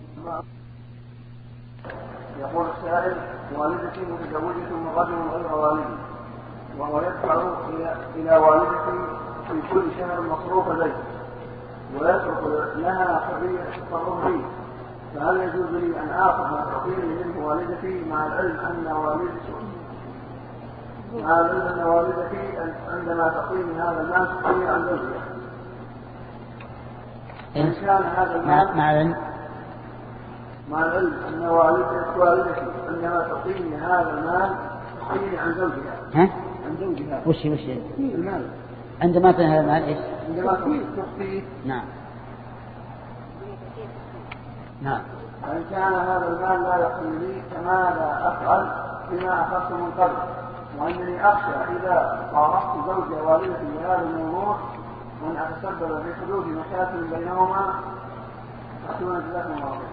يقول السائل: والدتي متزوجة من رجل غير والدي وهو يدفع إلى والدتي في كل شهر مصروف زيت ويترك لها حرية التصرف فيه، فهل يجوز لي أن آخذ ما تعطيني منه والدتي مع العلم أن والدتي مع العلم أن والدتي عندما تقيم هذا المال تقيم عن زوجها. إن كان هذا المال مع العلم مع العلم أن والدتي عندما تقيم هذا المال تقيم عن زوجها. ها؟ عن زوجها. وش وش المال. عندما تقيم هذا المال إيش؟ عندما تخفيه. نعم. نعم. وإن كان هذا المال لا يقيم لي فماذا أفعل بما أخذت من قبل؟ وأنني أخشى إذا قارفت زوجي والدتي بهذا الموضوع أن أتسبب في حدوث مشاكل بينهما. أحسن جزاكم الله خير.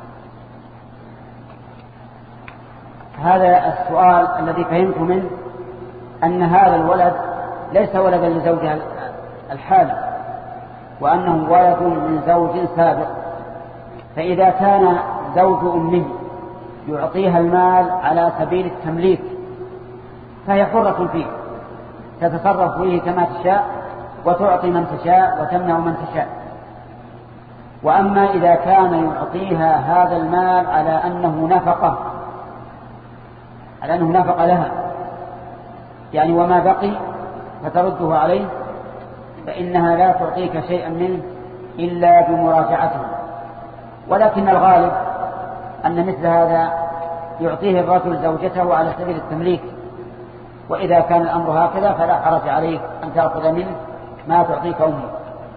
هذا السؤال الذي فهمت منه أن هذا الولد ليس ولدا لزوجها الحالي، وأنه ولد من زوج سابق، فإذا كان زوج أمه يعطيها المال على سبيل التمليك فهي حرة فيه، تتصرف فيه كما تشاء وتعطي من تشاء وتمنع من تشاء. وأما إذا كان يعطيها هذا المال على أنه نفقة على أنه نفقة لها، يعني وما بقي فترده عليه، فإنها لا تعطيك شيئا منه إلا بمراجعته. ولكن الغالب أن مثل هذا يعطيه الرجل زوجته على سبيل التمليك، وإذا كان الأمر هكذا فلا حرج عليك أن تأخذ منه ما تعطيك أمه.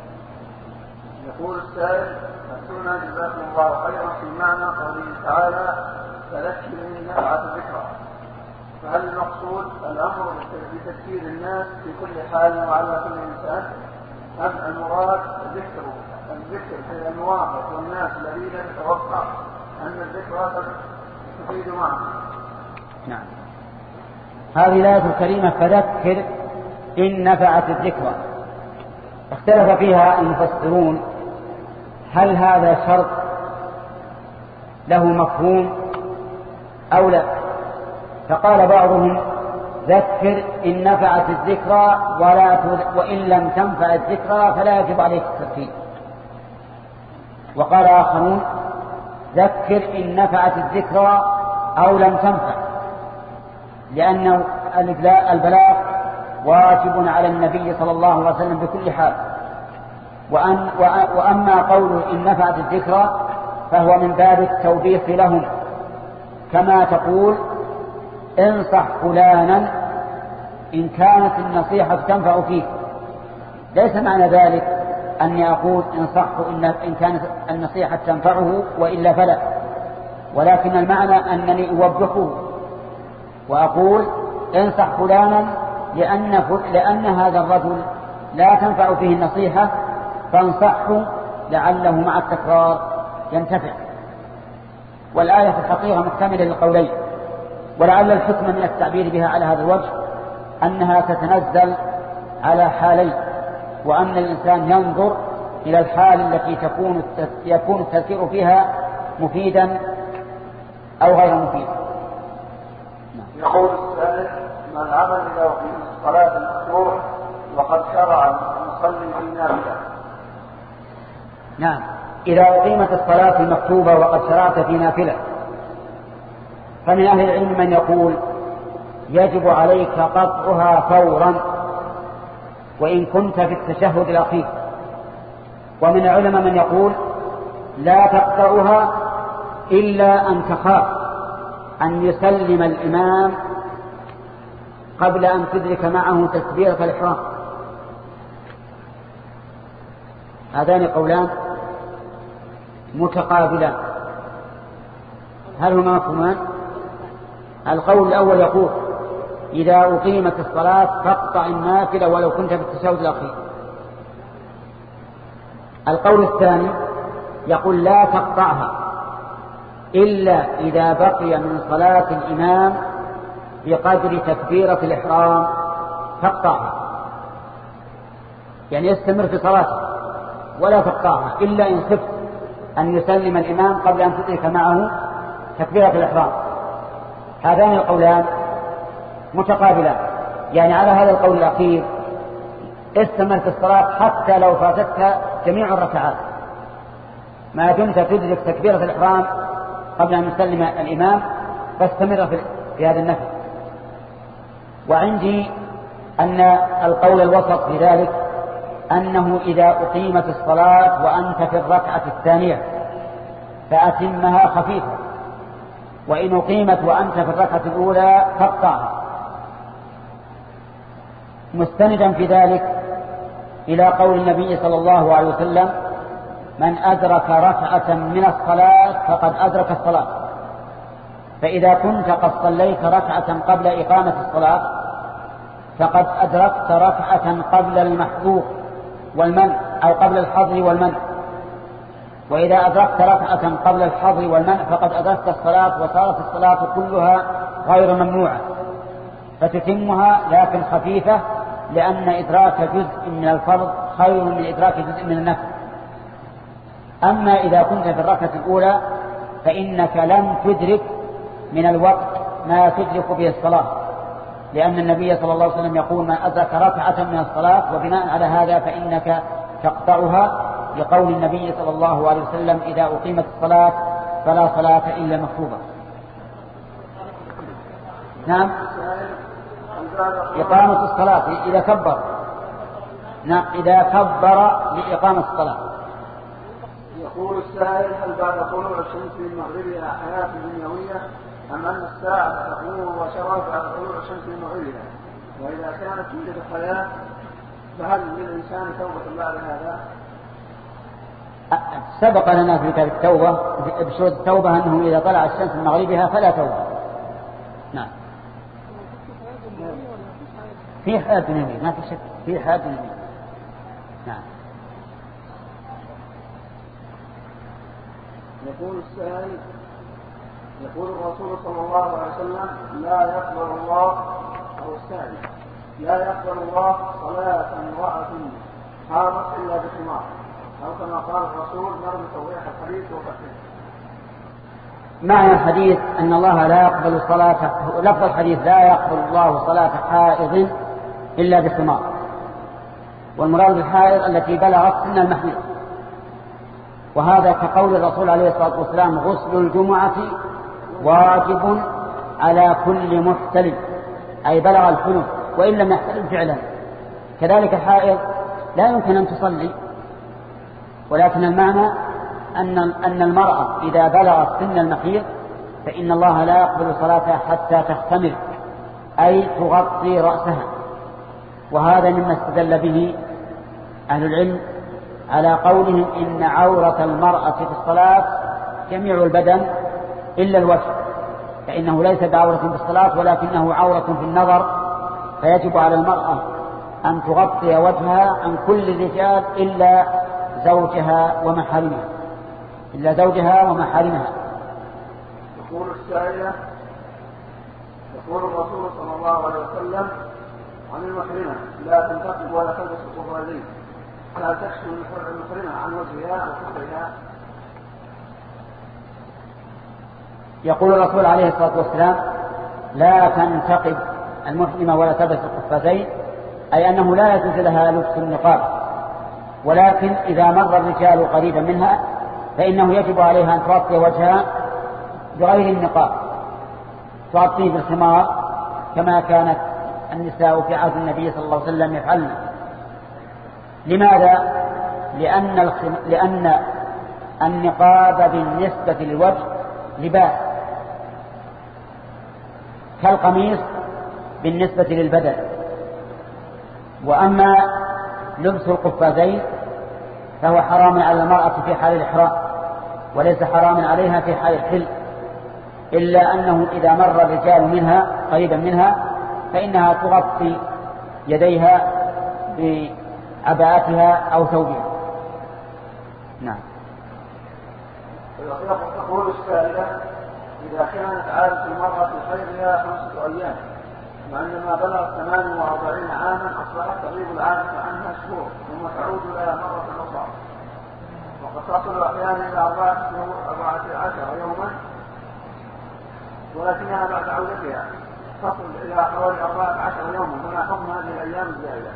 يقول السائل: أفتونا جزاكم الله خيرا في معنى قوله تعالى: فذكر إن نفعت الذكرى، فهل المقصود الأمر بتذكير الناس في كل حال وعلى كل إنسان، أم المراد ذكر الذكر في المواقف والناس الذين يتوقع أن الذكرى تفيد معه؟ نعم. هذه الآية الكريمة فذكر إن نفعت الذكرى اختلف فيها المفسرون، هل هذا شرط له مفهوم أو لا؟ فقال بعضهم: ذكر إن نفعت الذكرى ولا وإن لم تنفع الذكرى فلا يجب عليك التذكير. وقال آخرون: ذكر إن نفعت الذكرى أو لم تنفع، لأن البلاغ واجب على النبي صلى الله عليه وسلم بكل حال. وأن وأما قوله إن نفعت الذكرى فهو من باب التوبيخ لهم، كما تقول: انصح فلانا إن كانت النصيحة تنفع فيه. ليس معنى ذلك أني أقول انصحه إن كانت النصيحة تنفعه وإلا فلا، ولكن المعنى أنني أوبخه وأقول: انصح فلانا لأن, لأن هذا الرجل لا تنفع فيه النصيحة، فانصحه لعله مع التكرار ينتفع. والآية في الحقيقة محتملة للقولين، ولعل الحكمة من التعبير بها على هذا الوجه أنها تتنزل على حالين، وأن الإنسان ينظر إلى الحال التي تكون يكون التذكير فيها مفيدا أو غير مفيد. يقول السائل: ما العمل إذا أقيم الصلاة المشروع وقد شرع المصلي في نافلة؟ نعم، إذا أقيمت الصلاة المكتوبة وقد شرعت في نافلة، فمن أهل العلم من يقول يجب عليك قطعها فورا وإن كنت في التشهد الأخير، ومن العلماء من يقول لا تقطعها إلا أن تخاف أن يسلم الإمام قبل أن تدرك معه تكبيرة الإحرام. هذان قولان متقابلان، هل هما مفهومان؟ القول الأول يقول إذا أقيمت الصلاة فاقطع النافلة ولو كنت في التشهد الأخير. القول الثاني يقول لا تقطعها إلا إذا بقي من صلاة الإمام بقدر تكبيرة الإحرام فاقطعها، يعني يستمر في صلاته ولا تقطعها إلا إن خفت أن يسلم الإمام قبل أن تدرك معه تكبيرة الإحرام. هذان القولان متقابلان، يعني على هذا القول الأخير استمر في الصلاة حتى لو فاتتك جميع الركعات ما دمت تدرك تكبيرة الإحرام قبل أن يسلم الإمام، فاستمر في هذا النفل. وعندي أن القول الوسط في ذلك أنه إذا أقيمت الصلاة وأنت في الركعة الثانية فأتمها خفيفة، وإن أقيمت وأنت في الركعة الأولى فاقطعها، مستندا في ذلك إلى قول النبي صلى الله عليه وسلم: من أدرك ركعة من الصلاة فقد أدرك الصلاة. فإذا كنت قد صليت ركعة قبل إقامة الصلاة فقد أدركت ركعة قبل المحظور والمنع، أو قبل الحظر والمنع. وإذا أدركت ركعة قبل الحظر والمنع فقد أدركت الصلاة، وصارت الصلاة كلها غير ممنوعة، فتتمها لكن خفيفة، لأن إدراك جزء من الفرض خير من إدراك جزء من النفل. أما إذا كنت في الركعة الأولى فإنك لم تدرك من الوقت ما تدرك به الصلاة، لأن النبي صلى الله عليه وسلم يقول: من أدرك ركعة من الصلاة، وبناء على هذا فإنك تقطعها، لقول النبي صلى الله عليه وسلم: إذا أقيمت الصلاة فلا صلاة إلا مكتوبة. نعم، إقامة الصلاة إذا كبر، نعم إذا كبر لإقامة الصلاة. يقول السائل: هل بعد طلوع الشمس من مغربها حياة دنيوية أم أن الساعة تقوم مباشرة بعد طلوع الشمس من مغربها؟ وإذا كانت توجد حياة فهل للإنسان توبة بعد هذا؟ سبق لنا في كتاب التوبة بشروط التوبة أنه إذا طلع الشمس من مغربها فلا توبة. نعم، في حياة دنيوية، ما في شك، في حياة دنيوية. نعم. يقول السائل: يقول الرسول صلى الله عليه وسلم: لا يقبل الله، أو السائل: لا يقبل الله صلاة امرأة حاضت إلا بخمار، أو كما قال الرسول: نرجو توضيح الحديث وفقه. معنى الحديث أن الله لا يقبل صلاة، لفظ الحديث: لا يقبل الله صلاة حائض إلا بخمار، والمراد بالحائض التي بلغت سن المحيض. وهذا كقول الرسول عليه الصلاة والسلام: غسل الجمعة واجب على كل محتلم، أي بلغ الحلم وإن لم يحتلم فعلا. كذلك الحائض لا يمكن أن تصلي، ولكن المعنى أن أن المرأة إذا بلغت سن المحيض فإن الله لا يقبل صلاتها حتى تختمر، أي تغطي رأسها. وهذا مما استدل به أهل العلم على قولهم: إن عورة المرأة في الصلاة جميع البدن إلا الوجه، فإنه ليس بعورة في الصلاة ولكنه عورة في النظر، فيجب على المرأة أن تغطي وجهها عن كل الرجال إلا زوجها ومحارمها، إلا زوجها ومحارمها. يقول السائلة: يقول الرسول صلى الله عليه وسلم عن المحرمة: لا تنتقب ولا تلبس القفازين، لا تكشف المحرمة عن وجهها وكفرها. يقول الرسول عليه الصلاة والسلام: لا تنتقب المحرمة ولا تلبس القفازين، أي أنه لا يجوز لها لبس النقاب، ولكن إذا مر الرجال قريبا منها فإنه يجب عليها أن تغطي وجهها بغير النقاب، تغطيه بالخمار كما كانت النساء في عهد النبي صلى الله عليه وسلم يفعلن. لماذا؟ لأن, الخم... لأن النقاب بالنسبة للوجه لباس كالقميص بالنسبة للبدن، وأما لبس القفازين فهو حرام على المرأة في حال الإحرام، وليس حراما عليها في حال الحل، إلا أنه إذا مر الرجال منها قريبا منها فإنها تغطي يديها بعباءتها أو ثوبها. نعم. تقول السائلة: إذا كانت عادة المرأة في حيضها خمسة أيام، مع أنما بلغت ثمان وأربعين عاما أصبحت تغيب العادة عنها شهور ثم تعود لها مرة أخرى، وقد تصل أحيانا إلى أربعة عشر يوما، ولكنها بعد عودتها تصل إلى حوالي أربعة عشر يوما، فما حكم هذه الأيام الزائدة؟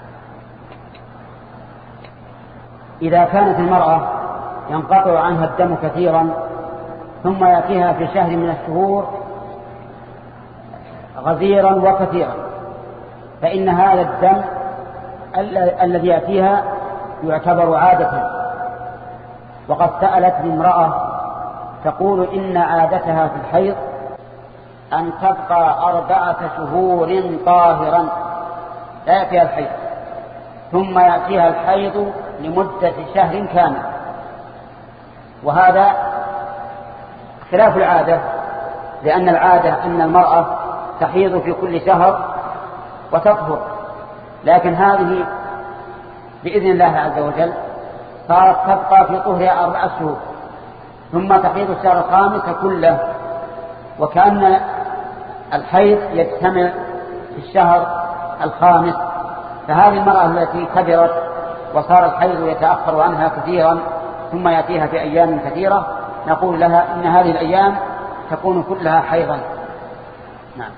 إذا كانت المرأة ينقطع عنها الدم كثيرا ثم يأتيها في شهر من الشهور غزيرا وكثيرا، فإن هذا الدم الذي يأتيها يعتبر عادة. وقد سألتني امرأة تقول إن عادتها في الحيض أن تبقى أربعة شهور طاهرا لا يأتيها الحيض، ثم يأتيها الحيض لمدة شهر كامل، وهذا خلاف العادة، لأن العادة أن المرأة تحيض في كل شهر وتطهر، لكن هذه بإذن الله عز وجل صارت تبقى في طهرها أربعة شهور ثم تحيض الشهر الخامس كله، وكأن الحيض يجتمع في الشهر الخامس. فهذه المرأة التي كبرت وصار الحيض يتأخر عنها كثيرا ثم يأتيها في أيام كثيرة نقول لها إن هذه الأيام تكون كلها حيضا. نعم.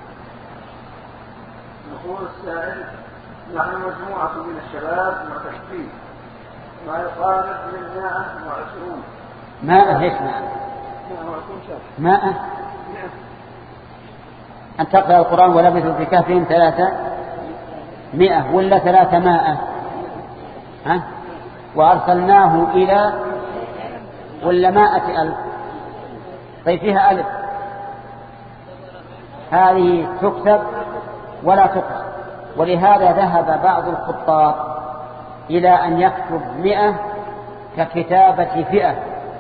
يقول السائل: نحن مجموعة من الشباب معتكفين ما يقارب من مائة وعشرون. مائة ليش مائة؟ مائة أن تقرأ القرآن ولبثوا في كهفهم ثلاثة مئة ولا ثلاثة مائة؟ ها؟ وأرسلناه إلى ولا مائة ألف؟ طيب فيها ألف، هذه تكتب ولا تقرأ، ولهذا ذهب بعض الخطاط إلى أن يكتب مئة ككتابة فئة،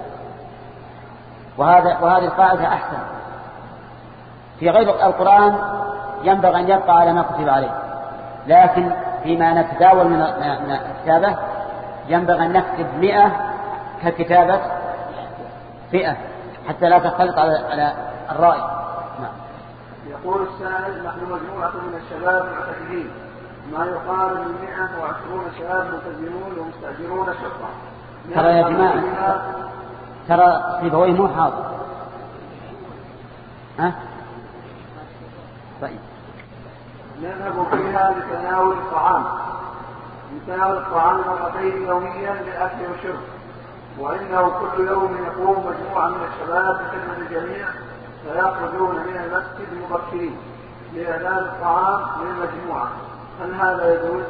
وهذا وهذه القاعدة أحسن. في غير القرآن ينبغي أن يبقى على ما كتب عليه، لكن فيما نتداول من الكتابة ينبغي أن نكتب مئة ككتابة فئة حتى لا تختلط على الرأي. نعم. يقول السائل: نحن مجموعة من الشباب معتكفين ما يقارب من مئة وعشرون شباب ملتزمون ومستأجرون شقة. ترى يا جماعة ترى سيبويه مو حاضر. ها؟ طيب. نذهب فيها لتناول الطعام لتناول الطعام مرتين يوميا للأكل والشرب، وإنه كل يوم يقوم مجموعة من الشباب بخدمة الجميع فيخرجون من المسجد مبكرين لإعلان الطعام للمجموعة. هل هذا يجوز؟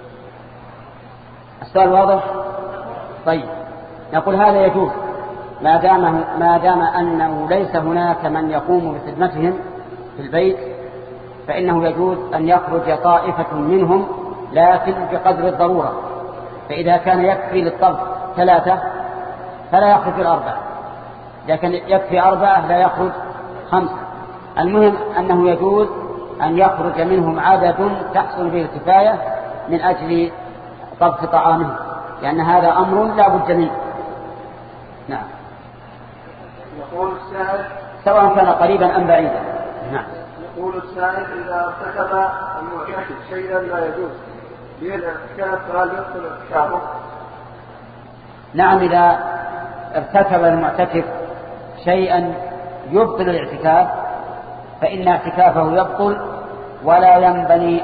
السؤال واضح؟ طيب نقول هذا يجوز ما دام ما دام أنه ليس هناك من يقوم بخدمتهم في البيت، فإنه يجوز أن يخرج طائفة منهم لكن بقدر الضرورة. فإذا كان يكفي للطبخ ثلاثة فلا يخرج الأربعة، لكن يكفي أربعة لا يخرج خمسة. المهم أنه يجوز أن يخرج منهم عدد تحصل به الكفاية من أجل طبخ طعامهم، لأن هذا أمر لا بد منه. نعم. يقول السائل: سواء كان قريبا أم بعيدا. نعم. يقول السائل: إذا ارتكب المعتكف شيئا لا يجوز به الاعتكاف فهل يدخل اعتكافه؟ نعم، إذا ارتكب المعتكف شيئا يبطل الاعتكاف فإن اعتكافه يبطل ولا ينبني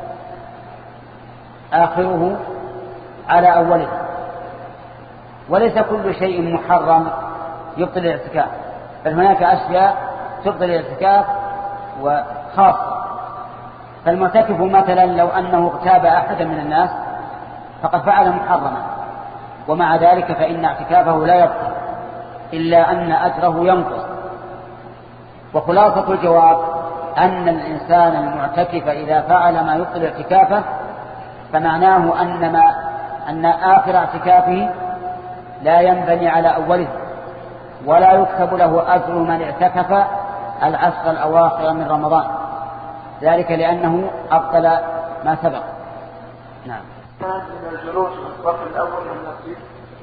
آخره على أوله. وليس كل شيء محرم يبطل الاعتكاف، بل هناك أشياء تبطل الاعتكاف وخاصة. فالمعتكف مثلا لو أنه اغتاب أحدا من الناس فقد فعل محرما، ومع ذلك فإن اعتكافه لا يبطل إلا أن أجره ينقص. وخلاصة الجواب أن الإنسان المعتكف إذا فعل ما يبطل اعتكافه فمعناه أن, ما أن آخر اعتكافه لا ينبني على أوله، ولا يكتب له أجر من اعتكف العشر الأواخر من رمضان، ذلك لأنه أبطل ما سبق. نعم. من الجلوس في الصف الأول من المسجد؟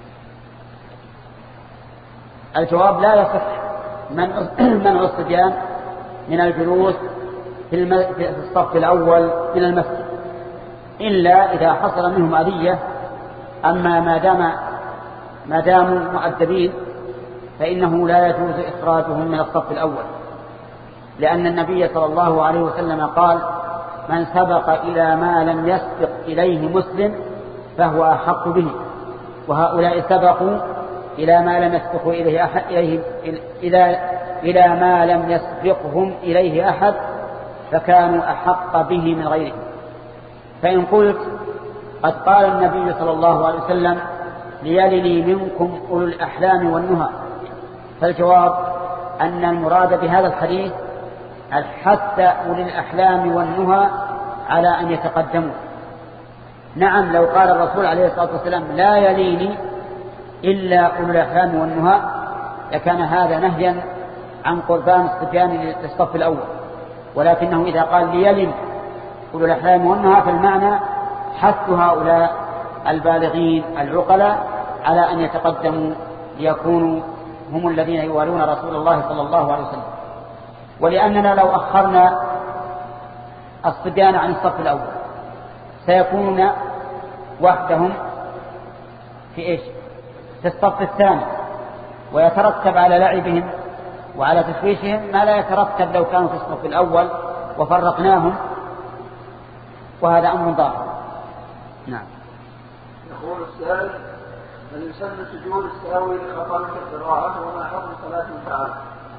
الجواب: لا يصح منع الصبيان من الجلوس في الصف الأول من المسجد إلا إذا حصل منهم أذية. أما ما دام ما داموا مؤدبين فإنه لا يجوز إخراجهم من الصف الأول، لأن النبي صلى الله عليه وسلم قال: من سبق إلى ما لم يسبق إليه مسلم فهو أحق به، وهؤلاء سبقوا إلى ما لم يسبقوا إليه أحد إليه إلى إلى ما لم يسبقهم إليه أحد فكانوا أحق به من غيرهم. فإن قلت قد قال النبي صلى الله عليه وسلم ليلني منكم أولو الأحلام والنهى، فالجواب أن المراد بهذا الحديث الحث أولي الأحلام والنهى على أن يتقدموا. نعم لو قال الرسول عليه الصلاة والسلام لا يليني إلا أولو الأحلام والنهى لكان هذا نهيا عن قربان الصبيان للصف الأول، ولكنه إذا قال ليلن أولو الأحلام والنهى فالمعنى حث هؤلاء البالغين العقلاء على أن يتقدموا ليكونوا هم الذين يوالون رسول الله صلى الله عليه وسلم. ولأننا لو أخرنا الصبيان عن الصف الأول سيكونون وحدهم في إيش؟ في الصف الثاني، ويترتب على لعبهم وعلى تشويشهم ما لا يترتب لو كانوا في الصف الأول وفرقناهم، وهذا أمر ضار. نعم. يقول السائل: هل يسمى سجود السهو لخطأ في القراءة وما حكم صلاة تعالى؟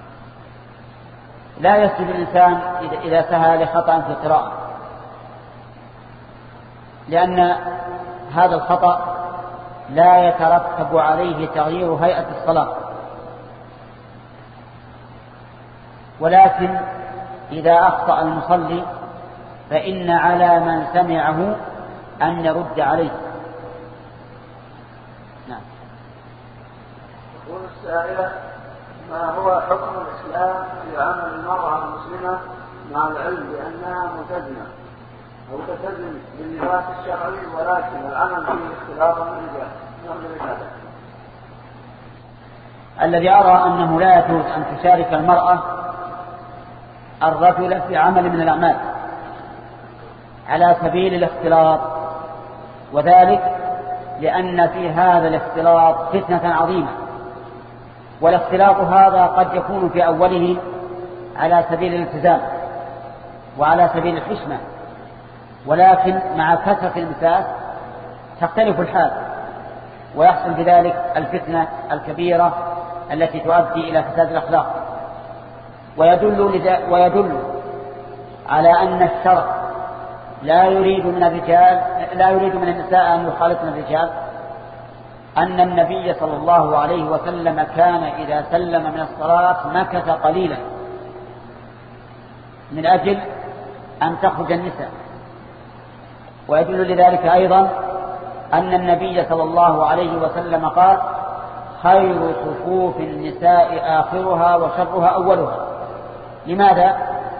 لا يسجد الإنسان إذا سهى لخطأ في القراءة، لأن هذا الخطأ لا يترتب عليه تغيير هيئة الصلاة، ولكن إذا أخطأ المصلي فإن على من سمعه أن يرد عليه. نعم. يقول السائلة: ما هو حكم الإسلام في عمل المرأة المسلمة مع العلم بأنها ملتزمة أو تلتزم باللباس الشرعي ولكن العمل فيه اختلاط من الرجال؟ الذي أرى أنه لا يجوز أن تشارك المرأة الرجل في عمل من الأعمال على سبيل الاختلاط، وذلك لأن في هذا الاختلاط فتنة عظيمة، والاختلاط هذا قد يكون في أوله على سبيل الالتزام وعلى سبيل الحشمة، ولكن مع كثرة المساس تختلف الحال ويحصل بذلك الفتنة الكبيرة التي تؤدي إلى فساد الأخلاق. ويدل, ويدل على أن الشرع لا يريد من الرجال لا يريد من النساء أن يخالطن الرجال أن النبي صلى الله عليه وسلم كان إذا سلم من الصلاة مكث قليلا من أجل أن تخرج النساء. ويدل لذلك أيضا أن النبي صلى الله عليه وسلم قال: خير صفوف النساء آخرها وشرها أولها. لماذا؟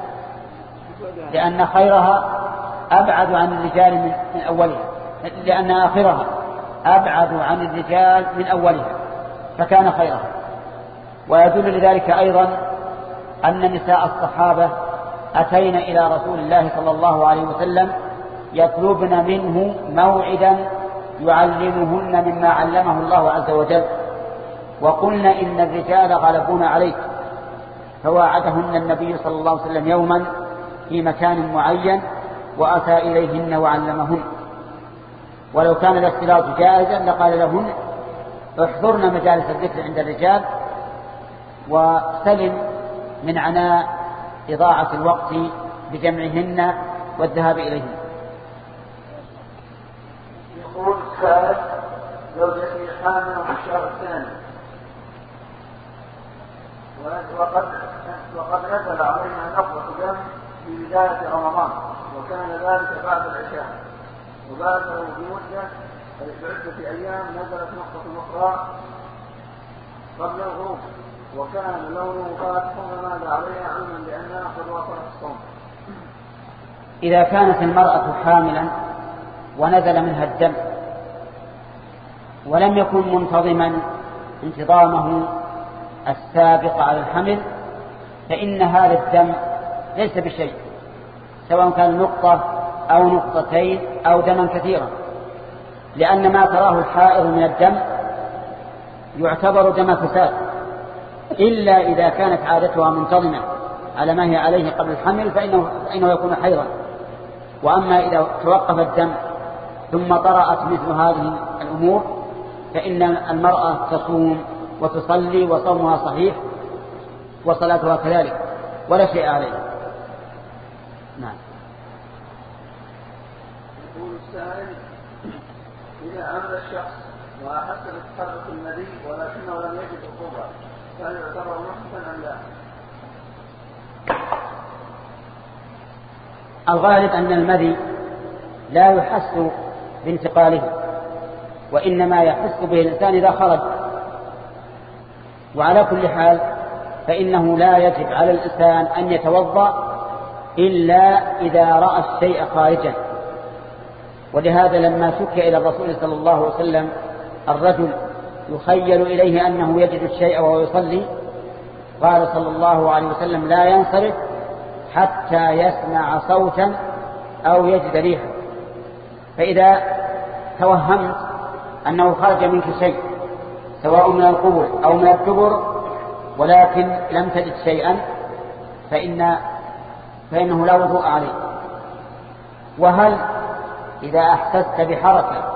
لأن خيرها أبعد عن الرجال من أولها، لأن آخرها أبعد عن الرجال من أولها فكان خيرها. ويدل لذلك أيضا أن نساء الصحابة أتينا إلى رسول الله صلى الله عليه وسلم يطلبن منه موعدا يعلمهن مما علمه الله عز وجل، وقلنا إن الرجال غلبون عليك، فواعدهن النبي صلى الله عليه وسلم يوما في مكان معين وأتى إليهن وعلمهن. ولو كان الاختلاط جائزا لقال لهن: احضرن مجالس الذكر عند الرجال وسلم من عناء إضاعة الوقت بجمعهن والذهاب إليهن. يقول السائل: زوجتي حامل في الشهر الثاني وقد وقد نزل عليها نقطة دم في بداية رمضان، وكان ذلك بعد العشاء، وبعده بمدة بعدة أيام نزلت نقطة أخرى قبل الغروب، وكان لونه فاتحا، فماذا عليها علما بأنها قد وصلت الصوم؟ إذا كانت المرأة حاملا ونزل منها الدم ولم يكن منتظما انتظامه السابق على الحمل فإن هذا الدم ليس بشيء، سواء كان نقطة أو نقطتين أو دما كثيرا، لأن ما تراه الحائض من الدم يعتبر دم فساد، إلا إذا كانت عادتها منتظمة على ما هي عليه قبل الحمل فإنه, فإنه يكون حيضا. وأما إذا توقف الدم ثم طرأت مثل هذه الأمور فإن المرأة تصوم وتصلي وصومها صحيح وصلاتها كذلك ولا شيء عليه. نعم. السائل: إذا عمل الشخص وأحس بتحرك المذي ولكنه لم يجد عقوبة فهل يعتبر محسنا أم لا؟ الغالب أن المذي لا يحس بانتقاله، وإنما يحس به الإنسان إذا خرج. وعلى كل حال فإنه لا يجب على الإنسان أن يتوضأ إلا إذا رأى الشيء خارجا. ولهذا لما شكي إلى الرسول صلى الله عليه وسلم الرجل يخيل إليه أنه يجد الشيء وهو يصلي، قال صلى الله عليه وسلم: لا ينصرف حتى يسمع صوتا أو يجد ريحا. فإذا توهمت أنه خرج منك شيء سواء من القبور أو من الدبر ولكن لم تجد شيئا فإن فإنه لا وضوء عليه. وهل إذا أحسست بحركة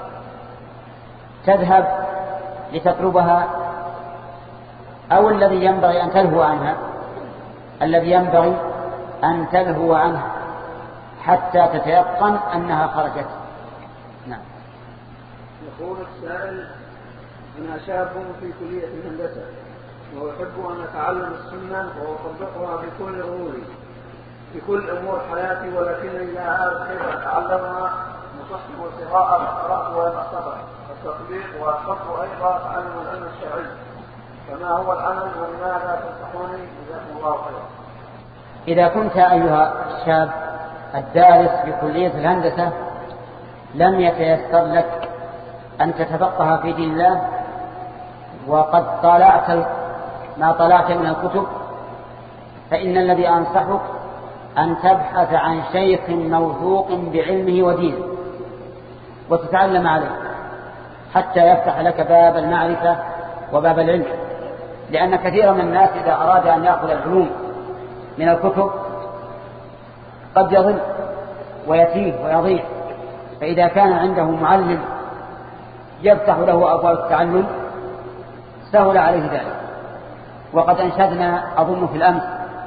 تذهب لتطلبها أو الذي ينبغي أن تلهو عنها؟ الذي ينبغي أن تلهو عنها حتى تتيقن أنها خرجت. نعم. يقول السائل: أنا شاب في كلية الهندسة وأحب أن أتعلم السنة وأطبقها بكل أموري بكل أمور حياتي، ولكنني لا أعرف كيف أتعلمها نصحح وصغاء القراءة والمصطبع والتطبيق، وأحب أيضا تعلم العلم الشرعي، فما هو العمل ولماذا تنصحوني؟ جزاكم الله خيرا. إذا كنت أيها الشاب الدارس بكلية الهندسة لم يتيسر لك أن تتفقه في دين الله وقد طالعت ما طلعت من الكتب، فإن الذي أنصحك أن تبحث عن شيخ موثوق بعلمه ودينه وتتعلم عليه حتى يفتح لك باب المعرفة وباب العلم. لأن كثيرا من الناس إذا أراد أن يأخذ العلوم من الكتب قد يضل ويتيه ويضيع، فإذا كان عنده معلم يفتح له أبواب التعلم سهل عليه ذلك. وقد أنشدنا أظن في الأمس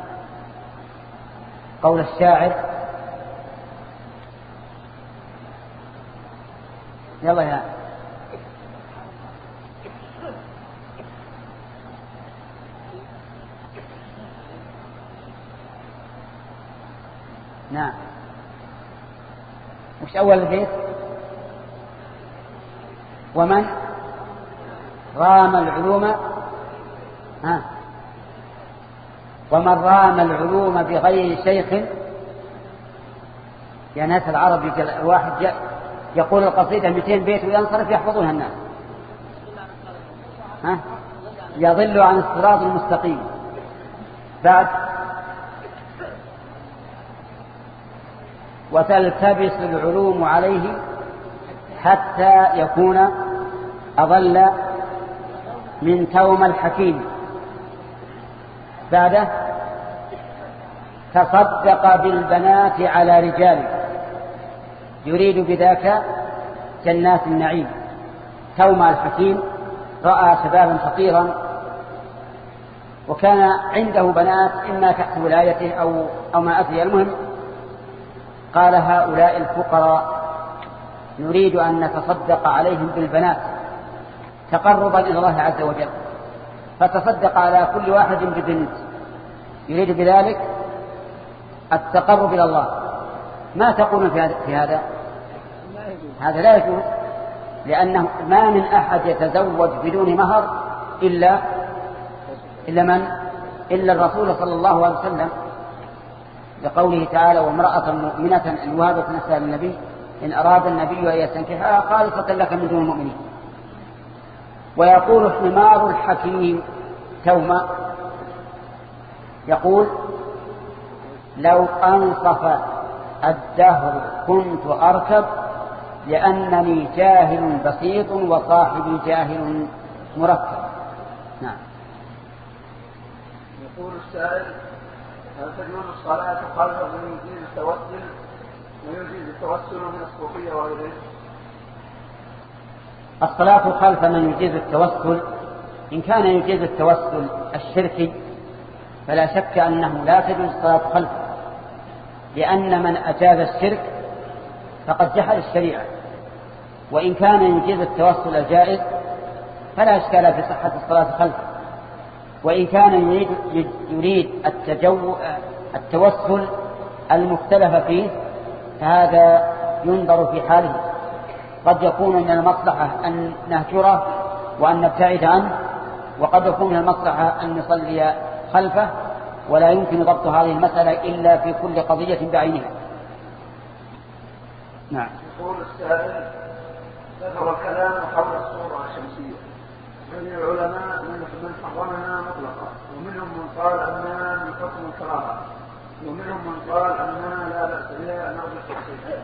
قول الشاعر: يلا يا نعم. وش أول البيت؟ ومن رام العلوم ها ومن رام العلوم بغير شيخ. يا ناس العرب واحد يقول القصيدة مئتين بيت وينصرف يحفظونها الناس، ها يضل عن الصراط المستقيم. بعد: وتلتبس العلوم عليه حتى يكون أضل من توم الحكيم. بعده: تصدق بالبنات على رجال يريد بذاك جنات النعيم. توم الحكيم رأى شبابا فقيرا وكان عنده بنات إما تحت ولايته أو, أو ما أدري، المهم قال: هؤلاء الفقراء نريد أن نتصدق عليهم بالبنات تقربا إلى الله عز وجل. فتصدق على كل واحد ببنت يريد بذلك التقرب إلى الله. ما تقولون في هذا؟ هذا لا يجوز، لأنه ما من أحد يتزوج بدون مهر إلا إلا من؟ إلا الرسول صلى الله عليه وسلم، لقوله تعالى: وامرأة مؤمنة إن وهبت نفسها للنبي إن أراد النبي أن يستنكحها خالصة لك من دون المؤمنين. ويقول حمار الحكيم توما يقول: لو أنصف الدهر كنت أركب لأنني جاهل بسيط وصاحبي جاهل مركب. نعم. يقول السائل: هل تجوز الصلاة خلف من يجيز التوسل ويجيز التوسل من الصوفية وغيره؟ الصلاة خلف من يجيز التوسل إن كان يجيز التوسل الشركي فلا شك أنه لا تجوز الصلاة خلفه، لأن من أجاز الشرك فقد جحد الشريعة. وإن كان يجيز التوسل الجائز فلا إشكال في صحة الصلاة خلفه. وإن كان يريد, يريد التجو التوسل المختلف فيه فهذا ينظر في حاله. قد يكون من المصلحة أن نهجره وأن نبتعد عنه، وقد يكون من المصلحة أن نصلي خلفه، ولا يمكن ضبط هذه المسألة إلا في كل قضية بعينها. نعم. يقول السائل: ذكر الكلام حول الصورة الشمسية، من العلماء من حرمها مطلقا، ومنهم من قال أنها من حكم الكراهة، ومنهم من قال أنها لا بأس بها أنه بالتفصيل.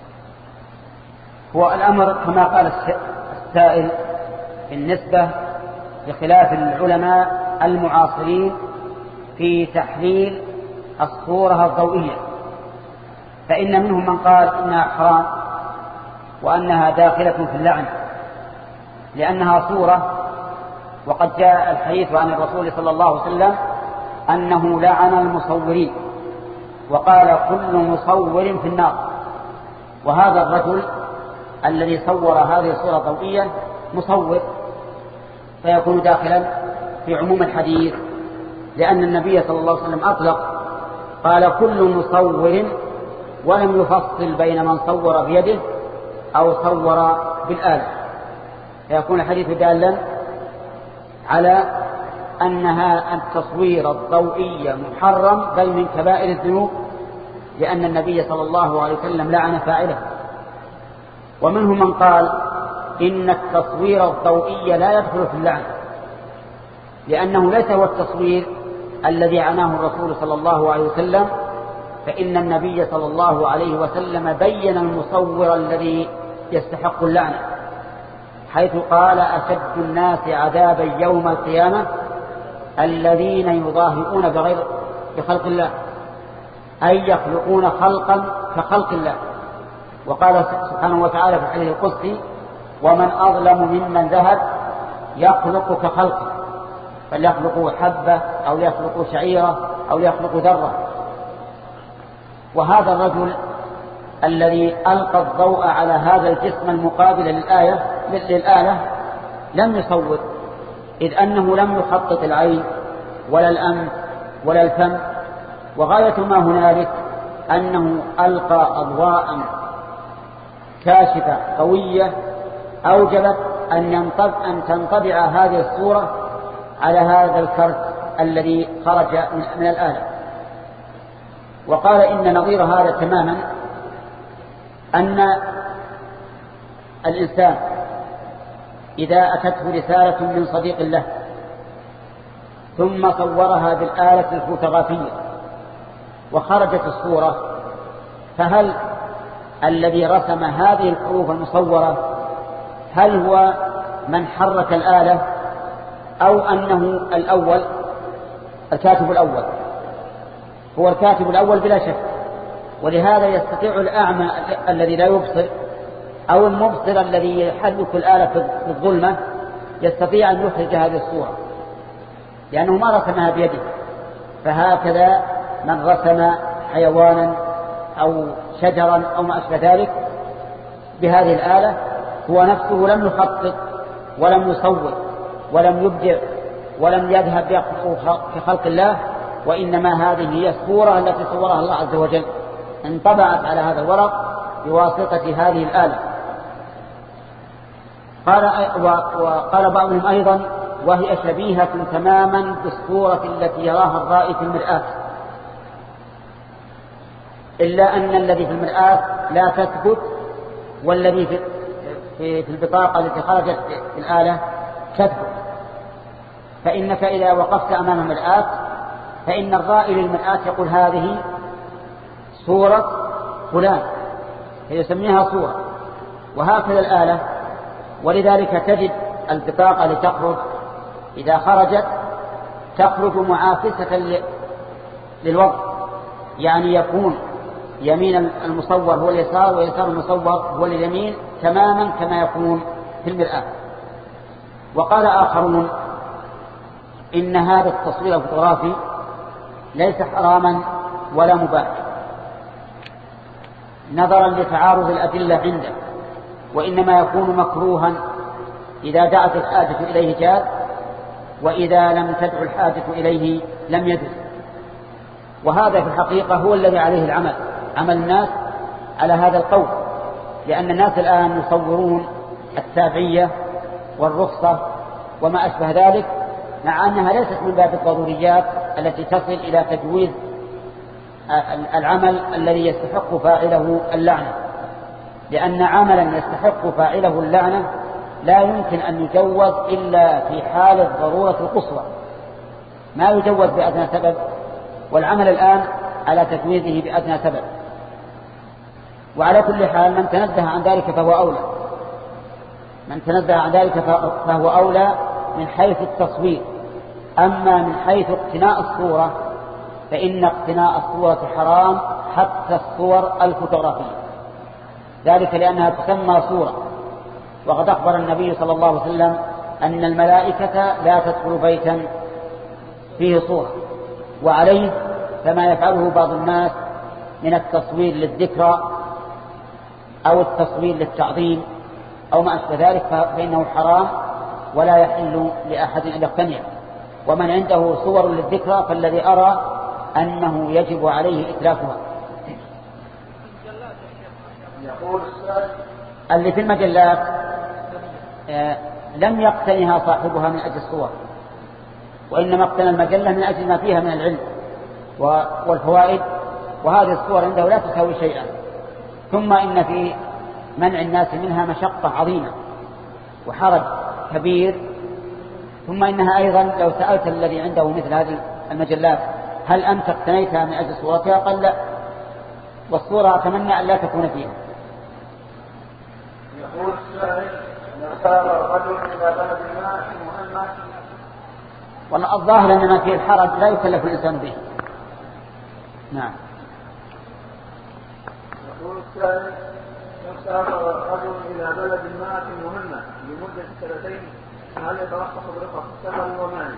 هو الأمر كما قال السائل بالنسبة لخلاف العلماء المعاصرين في تحليل الصورة الضوئية، فإن منهم من قال إنها حرام وأنها داخلة في اللعن لأنها صورة، وقد جاء الحديث عن الرسول صلى الله عليه وسلم أنه لعن المصورين وقال كل مصور في النار. وهذا الرجل الذي صور هذه الصورة الضوئية مصور، فيكون داخلا في عموم الحديث، لأن النبي صلى الله عليه وسلم أطلق قال كل مصور ولم يفصل بين من صور بيده أو صور بالآلة، فيكون الحديث دالا على أنها التصوير الضوئي محرم بل من كبائر الذنوب، لأن النبي صلى الله عليه وسلم لعن فاعله. ومنهم من قال إن التصوير الضوئي لا يدخل في اللعن، لأنه ليس هو التصوير الذي عناه الرسول صلى الله عليه وسلم، فإن النبي صلى الله عليه وسلم بين المصور الذي يستحق اللعنة، حيث قال أشد الناس عذابا يوم القيامة الذين يضاهئون بغير بخلق الله، أي يخلقون خلقا كخلق الله. وقال سبحانه وتعالى في الحديث القدسي: ومن أظلم ممن ذهب يخلق كخلقه، فليخلقوا حبة أو ليخلقوا شعيرة أو ليخلقوا ذرة. وهذا الرجل الذي ألقى الضوء على هذا الجسم المقابل للآية للآلة لم يصور، إذ أنه لم يخطط العين ولا الأنف ولا الفم، وغاية ما هنالك أنه ألقى أضواء كاشفة قوية أوجبت أن أن تنطبع هذه الصورة على هذا الكرت الذي خرج من الآلة. وقال إن نظير هذا تماما أن الإنسان إذا أتته رسالة من صديق له ثم صورها بالآلة الفوتوغرافية وخرجت الصورة، فهل الذي رسم هذه الحروف المصورة هل هو من حرك الآلة أو أنه الأول الكاتب الأول؟ هو الكاتب الأول بلا شك، ولهذا يستطيع الأعمى الذي لا يبصر أو المبصر الذي يحرك الآلة في الظلمة يستطيع أن يخرج هذه الصورة لأنه ما رسمها بيده. فهكذا من رسم حيوانا أو شجرا أو ما أشبه ذلك بهذه الآلة هو نفسه لم يخطط ولم يصور ولم يبدع ولم يذهب يخلق كخلق الله، وإنما هذه هي الصورة التي صورها الله عز وجل انطبعت على هذا الورق بواسطة هذه الآلة. قال وقال بعضهم أيضا: وهي شبيهة تماما بالصورة التي يراها الرائي في المرآة، إلا أن الذي في المرآة لا تثبت والذي في, في, في البطاقة التي خرجت في الآلة تثبت. فإنك إذا وقفت أمام المرآة فإن الرائي للمرآة يقول هذه صورة فلان، فيسميها صورة، وهكذا الآلة. ولذلك تجد البطاقة لتخرج إذا خرجت تخرج معاكسة للوضع، يعني يكون يمين المصور هو اليسار ويسار المصور هو اليمين تماما كما يكون في المرآة. وقال آخرون إن هذا التصوير الفوتوغرافي ليس حراما ولا مباح، نظرا لتعارض الأدلة عنده، وإنما يكون مكروها إذا دعت الحاجة إليه جاز، وإذا لم تدع الحاجة إليه لم يجوز. وهذا في الحقيقة هو الذي عليه العمل، عمل الناس على هذا القول، لأن الناس الآن يصورون التابعية والرخصة وما أشبه ذلك، مع أنها ليست من باب الضروريات التي تصل إلى تجويز العمل الذي يستحق فاعله اللعنة، لأن عملا يستحق فاعله اللعنة لا يمكن أن يجوز إلا في حال الضرورة القصوى، ما يجوز بأدنى سبب، والعمل الآن على تجويزه بأدنى سبب. وعلى كل حال من تنزه عن ذلك فهو أولى، من تنزه عن ذلك فهو أولى من حيث التصوير. أما من حيث اقتناء الصورة فإن اقتناء الصورة حرام، حتى الصور الفوتوغرافية، ذلك لأنها تسمى صورة. وقد أخبر النبي صلى الله عليه وسلم أن الملائكة لا تدخل بيتا فيه صورة، وعليه فما يفعله بعض الناس من التصوير للذكرى أو التصوير للتعظيم أو ما أشبه ذلك فإنه حرام ولا يحل لأحد أن يقتنع. ومن عنده صور للذكرى فالذي أرى أنه يجب عليه إتلافها. اللي في المجلات آه لم يقتنها صاحبها من أجل الصور، وإنما اقتنى المجلة من أجل ما فيها من العلم والفوائد، وهذه الصور عنده لا تساوي شيئا. ثم إن في منع الناس منها مشقة عظيمة وحرج كبير. ثم إنها أيضا لو سألت الذي عنده مثل هذه المجلات هل أنت اقتنيتها من أجل صورتها؟ قال لا، والصورة أتمنى أن لا تكون فيها. يقول السائل: لو سار الرجل إلى بلد ما مهمة. والله الظاهر أن ما فيه الحرج لا يكلف الإنسان به. نعم. يقول السائل: لو سافر الرجل إلى بلد ما مهمة لمدة سنتين هل يترخص برخص السفر ومعنى؟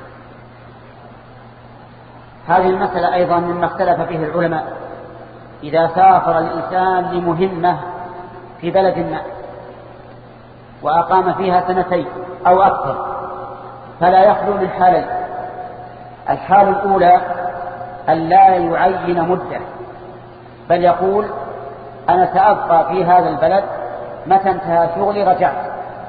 هذه المسألة أيضا مما اختلف فيه العلماء. إذا سافر الإنسان لمهمة في بلد ما وأقام فيها سنتين أو أكثر فلا يخلو من حالين. الحال الأولى أن لا يعين مدة، بل يقول أنا سأبقى في هذا البلد، متى انتهى شغلي رجعت.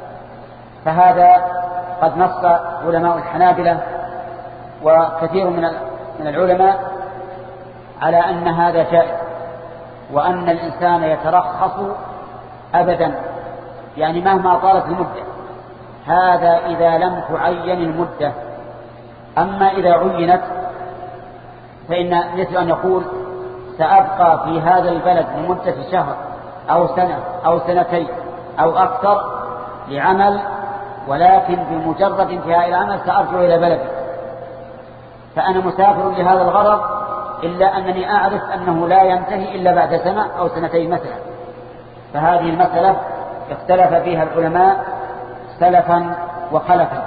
فهذا قد نص علماء الحنابلة وكثير من من العلماء على أن هذا جائز، وأن الإنسان يترخص أبدا، يعني مهما طالت المدة. هذا إذا لم تعين المدة. أما إذا عينت فإن مثل أن يقول سأبقى في هذا البلد لمدة شهر أو سنة أو سنتين أو أكثر لعمل، ولكن بمجرد انتهاء العمل سأرجع إلى بلدي، فأنا مسافر لهذا الغرض، إلا أنني أعرف أنه لا ينتهي إلا بعد سنة أو سنتين مثلا. فهذه المسألة اختلف فيها العلماء سلفا وخلفا.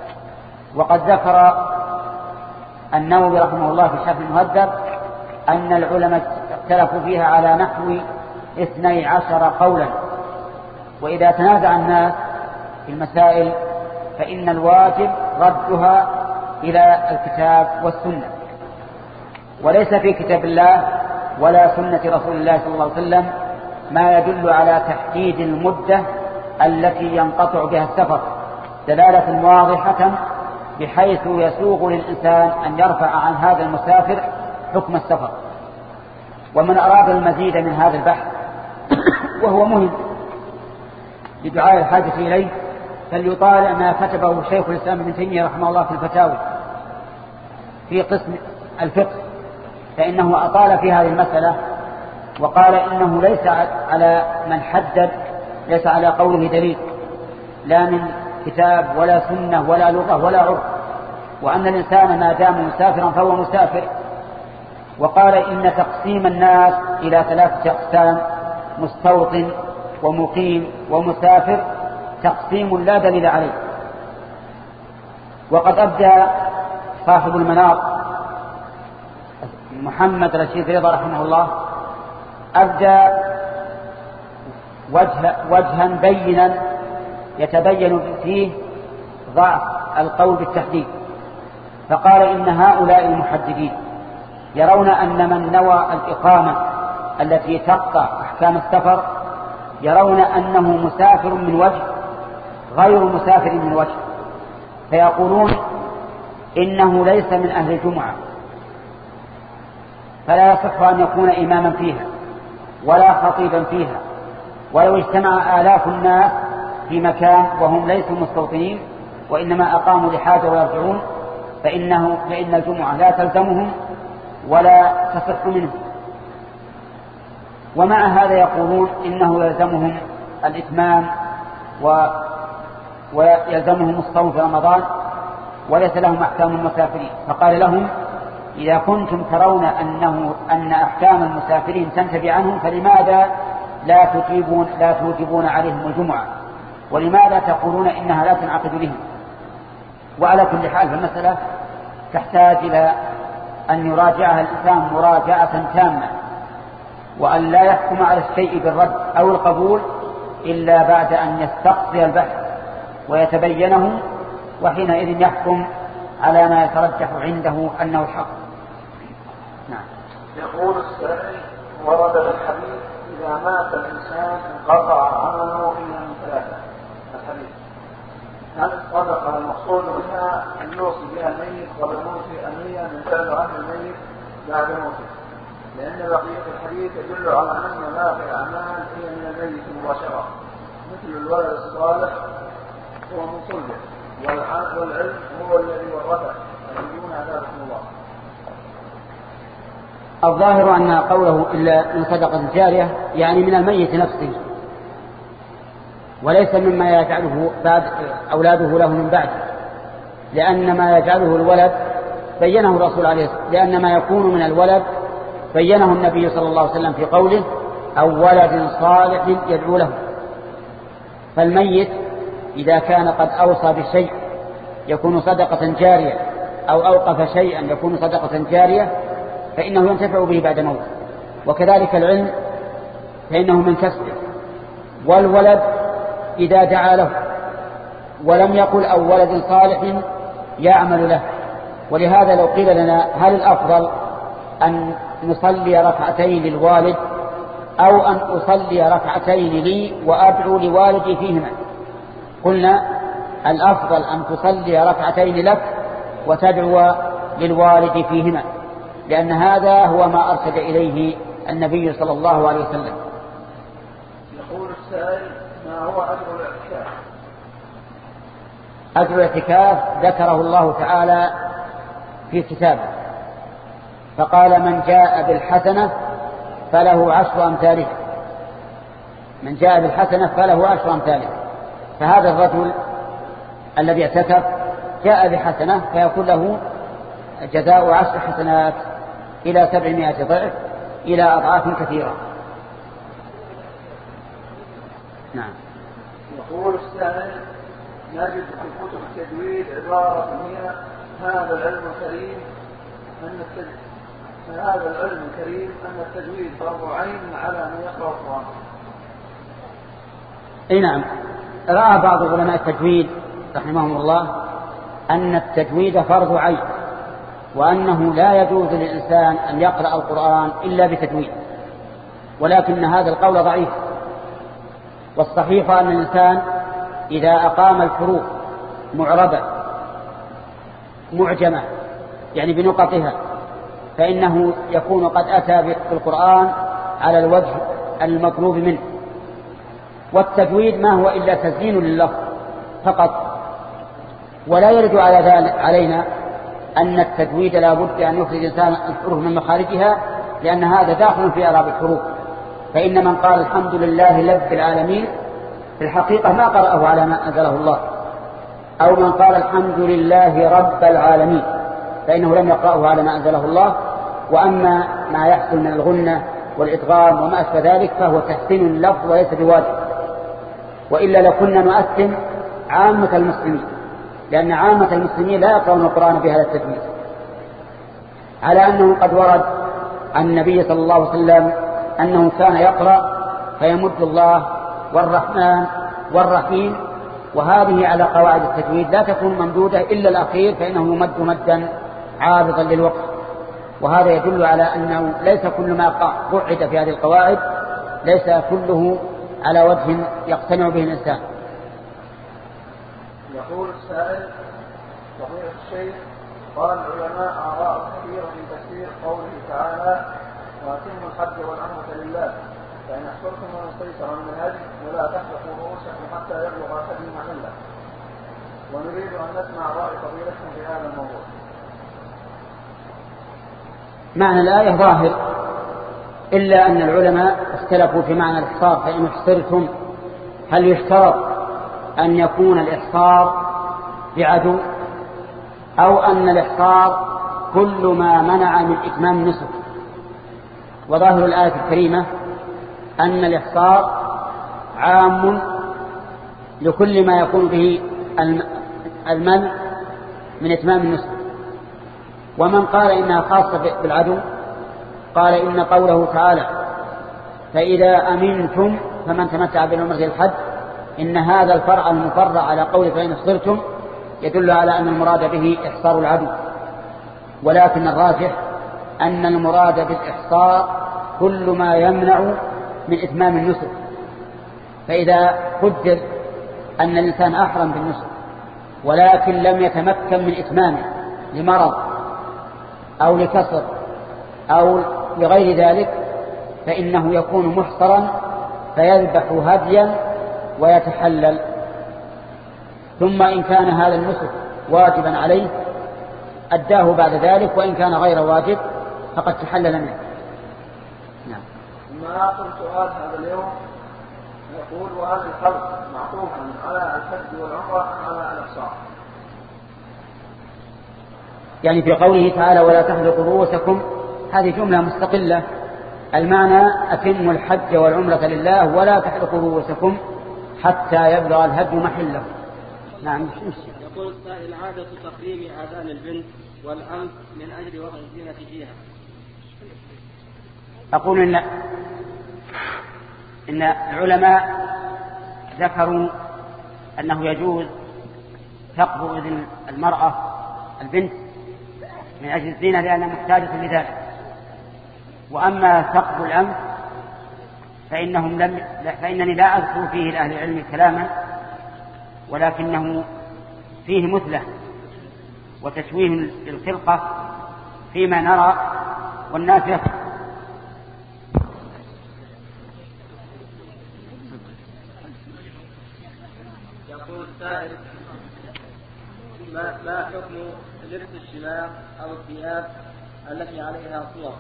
وقد ذكر النووي رحمه الله في شرح المهذب أن العلماء اختلفوا فيها على نحو اثني عشر قولا. وإذا تنازع الناس في المسائل فإن الواجب ردها إلى الكتاب والسنة، وليس في كتاب الله ولا سنة رسول الله صلى الله عليه وسلم ما يدل على تحديد المدة التي ينقطع بها السفر دلالة واضحة بحيث يسوغ للإنسان أن يرفع عن هذا المسافر حكم السفر. ومن أراد المزيد من هذا البحث وهو مهم لدعاء الحاجة إليه فليطالع ما كتبه شيخ الإسلام ابن تيمية رحمه الله في الفتاوى في قسم الفقه، فإنه أطال في هذه المسألة وقال إنه ليس على من حدد، ليس على قوله دليل لا من كتاب ولا سنة ولا لغة ولا عرف، وأن الإنسان ما دام مسافرا فهو مسافر. وقال إن تقسيم الناس إلى ثلاثة أقسام مستوطن ومقيم ومسافر تقسيم لا دليل عليه. وقد أبدى صاحب المنار محمد رشيد رضا رحمه الله أبدى وجه وجها بينا يتبين فيه ضعف القول بالتحديد، فقال إن هؤلاء المحددين يرون أن من نوى الإقامة التي تقطع أحكام السفر يرون أنه مسافر من وجه غير مسافر من وجه، فيقولون إنه ليس من أهل الجمعة، فلا يصح أن يكون إماما فيها ولا خطيبا فيها، ولو اجتمع آلاف الناس في مكان وهم ليسوا مستوطنين وإنما أقاموا لحاجة ويرجعون فإنه فإن الجمعة لا تلزمهم ولا تصح منهم. ومع هذا يقولون إنه يلزمهم الإتمام و... ويلزمهم الصوم في رمضان وليس لهم أحكام المسافرين، فقال لهم إذا كنتم ترون أنه أن أحكام المسافرين تنتبه عنهم فلماذا لا تجيبون لا توجبون عليهم الجمعة، ولماذا تقولون إنها لا تنعقد لهم؟ وعلى كل حال فالمسألة تحتاج إلى أن يراجعها الإنسان مراجعة تامة، وأن لا يحكم على الشيء بالرد أو القبول إلا بعد أن يستقصي البحث ويتبينه، وحينئذ يحكم على ما يترجح عنده أنه الحق. نعم. يقول السائل: ورد الحديث إذا مات الإنسان انقطع عمله إلا من ثلاثة. الحديث هل صدق المقصود بها أن يوصي بها الميت قبل موته أنيا من فعل عمل الميت بعد موته؟ لأن بقية الحديث يدل على أن ما في الأعمال هي من الميت مباشرة، مثل الولد الصالح هو من صلبه، والعلم هو الذي ورثه، فيرجون عذابكم الله. الظاهر أن قوله إلا من صدقة جارية يعني من الميت نفسه، وليس مما يجعله بعد أولاده له من بعد، لأن ما يجعله الولد بينه الرسول عليه الصلاة والسلام، لأن ما يكون من الولد بينه النبي صلى الله عليه وسلم في قوله: أو ولد صالح يدعو له. فالميت إذا كان قد أوصى بشيء يكون صدقة جارية أو أوقف شيئا يكون صدقة جارية فإنه ينتفع به بعد موته، وكذلك العلم فإنه من كسبه. والولد إذا دعا له ولم يقل أو ولد صالح يعمل له. ولهذا لو قيل لنا هل الأفضل أن نصلي ركعتين للوالد أو أن أصلي ركعتين لي وأدعو لوالدي فيهما، قلنا الأفضل أن تصلي ركعتين لك وتدعو للوالد فيهما، لأن هذا هو ما أرشد إليه النبي صلى الله عليه وسلم. يقول السائل: ما هو أجر الاعتكاف؟ أجر الاعتكاف ذكره الله تعالى في كتابه، فقال: من جاء بالحسنة فله عشر أمثالها. من جاء بالحسنة فله عشر أمثالها. فهذا الرجل الذي اعتكف جاء بحسنة فيكون له جزاء عشر حسنات إلى سبعمائة ضعف إلى أضعاف كثيرة. نعم. يقول السائل: نجد في كتب التجويد عبارة هي هذا العلم الكريم أن التجويد هذا العلم الكريم أن التجويد فرض عين على من يقرأ القرآن. اي نعم، رأى بعض علماء التجويد رحمهم الله أن التجويد فرض عين، وأنه لا يجوز للإنسان أن يقرأ القرآن إلا بتجويد، ولكن هذا القول ضعيف. والصحيح أن الإنسان إذا أقام الحروف معربة معجمة يعني بنقطها فإنه يكون قد أتى بالقرآن على الوجه المطلوب منه. والتجويد ما هو إلا تزيين لللفظ فقط، ولا يرد على ذلك علينا أن التجويد لا بد أن يخرج الإنسان الحروف من مخارجها، لأن هذا داخل في إعراب الحروف. فإن من قال الحمد لله رب العالمين في الحقيقة ما قرأه على ما أنزله الله، أو من قال الحمد لله رب العالمين فإنه لم يقرأه على ما أنزله الله. وأما ما يحصل من الغنة والإدغام وما أشبه ذلك فهو تحسين اللفظ وليس بواجب، وإلا لكنا نؤثم عامة المسلمين، لأن عامة المسلمين لا يقرؤون القرآن بهذا التجويد، على أنه قد ورد عن النبي صلى الله عليه وسلم أنه كان يقرأ فيمد الله والرحمن والرحيم، وهذه على قواعد التجويد لا تكون ممدودة إلا الأخير فإنه يمد مدا عارضا للوقت. وهذا يدل على أنه ليس كل ما قعد في هذه القواعد ليس كله على وجه يقتنع به الإنسان. يقول السائل: فضيلة الشيخ، قال العلماء آراء كثيرة في تفسير قوله تعالى: وأتموا الحج والعمرة لله، فإن أحصرتم من استيسر من الهدي ولا تحلقوا رؤوسكم حتى يبلغ الهدي محله. ونريد أن نسمع رأي فضيلتكم في هذا الموضوع. معنى الآية ظاهر، إلا أن العلماء اختلفوا في معنى الإحصار. فإن احصرتم هل يشترط أن يكون الإحصار بعدو، أو أن الإحصار كل ما منع من إتمام النسك؟ وظاهر الآية الكريمة أن الإحصار عام لكل ما يكون به المنع من إتمام النسك. ومن قال إنها خاصة بالعدو قال إن قوله تعالى: فإذا أمنتم فمن تمتع بالعمرة إلى الحج، إن هذا الفرع المفرع على قول فإن احصرتم يدل على أن المراد به إحصار العدو. ولكن الراجح أن المراد بالإحصار كل ما يمنع من إتمام النسك. فإذا قدر أن الإنسان أحرم بالنسك ولكن لم يتمكن من إتمامه لمرض أو لكسر أو لغير ذلك فإنه يكون محصرا فيذبح هديا ويتحلل. ثم إن كان هذا النسك واجبا عليه أداه بعد ذلك، وإن كان غير واجب فقد تحلل منه. نعم. ثم آخر سؤال هذا اليوم يقول: وهذا الخلق معطوف على الحج والعمرة أم على الإحصار؟ يعني في قوله تعالى: ولا تحلقوا رؤوسكم، هذه جملة مستقلة. المعنى: أتموا الحج والعمرة لله ولا تحلقوا رؤوسكم حتى يبلغ الهدي محله. نعم. يقول السائل: عادة تقليم آذان البنت والأنف من أجل وضع الزينة فيها. أقول إن إن العلماء ذكروا أنه يجوز ثقب أذن المرأة البنت من أجل الزينة لأنها محتاجة لذلك. وأما ثقب الأنف فإنهم لم فإنني لا أذكر فيه لأهل العلم كلاما، ولكنه فيه مثلة وتشويه للخلقة فيما نرى والناس يفعل. يقول السائل: ما, ما حكم لبس الشماغ أو الثياب التي عليها صور؟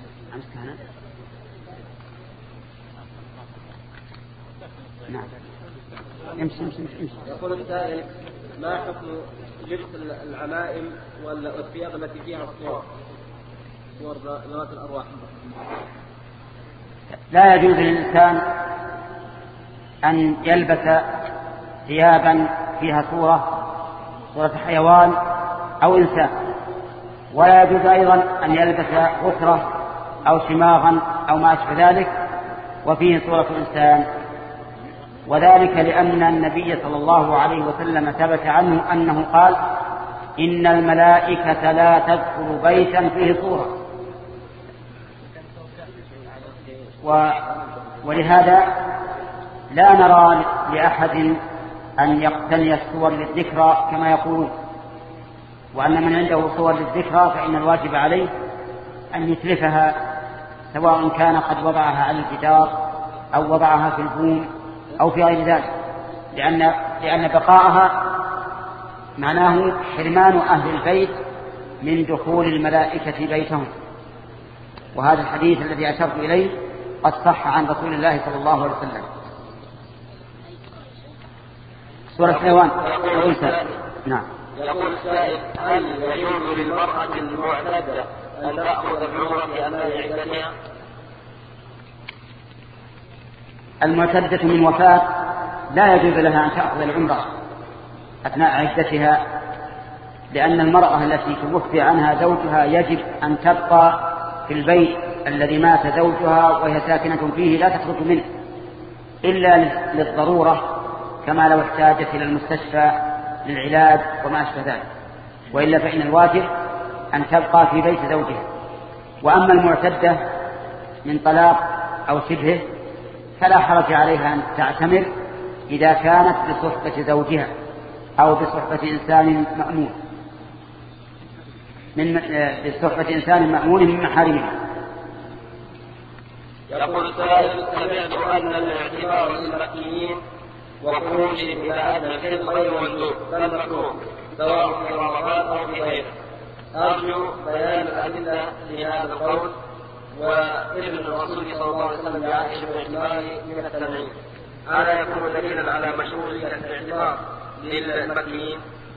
نعم. امشي امشي امشي. يقول السائل: ما حكم لبس العمائم والثياب التي فيها الصور، صور ذوات الأرواح؟ لا يجوز للإنسان أن يلبس ثيابا فيها صورة صورة حيوان أو إنسان، ولا يجوز أيضا أن يلبس غترة أو شماغا أو ما أشبه ذلك وفيه صورة إنسان. وذلك لأن النبي صلى الله عليه وسلم ثبت عنه أنه قال: إن الملائكة لا تدخل بيتا فيه صورة. و... ولهذا لا نرى لأحد أن يقتني الصور للذكرى كما يقولون، وأن من عنده صور للذكرى فإن الواجب عليه أن يتلفها، سواء كان قد وضعها على الجدار أو وضعها في البوم أو في غير ذلك، لأن, لأن بقاءها معناه حرمان أهل البيت من دخول الملائكة بيتهم. وهذا الحديث الذي أشرت إليه قد صح عن رسول الله صلى الله عليه وسلم. صورة حيوان أو إنسان. نعم. يقول السائل: هل يجوز للمرأة المعتدة أن تأخذ العمرة في أثناء عدتها؟ المعتدة من وفاة لا يجوز لها أن تأخذ العمرة أثناء عدتها، لأن المرأة التي توفي عنها زوجها يجب أن تبقى في البيت الذي مات زوجها وهي ساكنة فيه لا تخرج منه إلا للضرورة، كما لو احتاجت إلى المستشفى للعلاج وما أشبه ذلك، وإلا فإن الواجب أن تبقى في بيت زوجها. وأما المعتدة من طلاق أو شبهه فلا حرج عليها أن تعتمر إذا كانت بصحبة زوجها أو بصحبة إنسان مأمون من بصحبة إنسان مأمون من محارمها. يقول السائل: سمعت أن الاعتبار للمكيين وخروجهم إلى أدنى الحل غير مندوب بل مكروه سواء في رمضان أو في غيره. أرجو بيان الأدلة لهذا القول، وابن الرسول صلى الله عليه وسلم يعيش بالاعتبار من التنعيم، ألا يكون دليلا على مشروعية الاعتبار للمكيين؟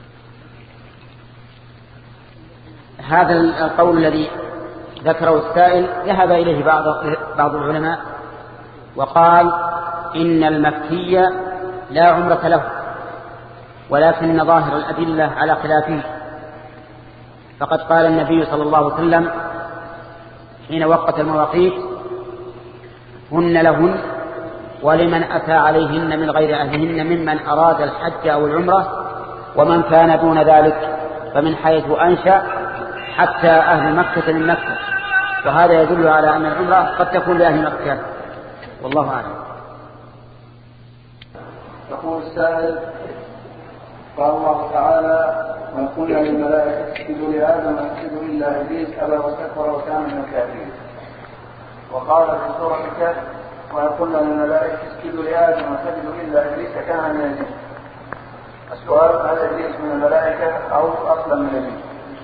هذا القول الذي ذكره السائل ذهب إليه بعض بعض العلماء وقال إن المكي لا عمرة له، ولكن ظاهر الأدلة على خلافه. فقد قال النبي صلى الله عليه وسلم حين وقت المواقيت: هن لهن ولمن أتى عليهن من غير أهلهن ممن أراد الحج أو العمرة، ومن كان دون ذلك فمن حيث أنشأ حتى أهل مكة من مكة. وهذا يدل على أن العمرة قد تكون لأهل مكة، والله أعلم. يقول السائل: قال الله تعالى: وقلنا للملائكة اسجدوا لآدم فسجدوا إلا إبليس أبى واستكبر وكان من الكافرين. وقال في سورة الكهف: وقلنا للملائكة اسجدوا لآدم فسجدوا إلا إبليس كان من الجن. السؤال: هل إبليس من الملائكة أو أصلا من الجن؟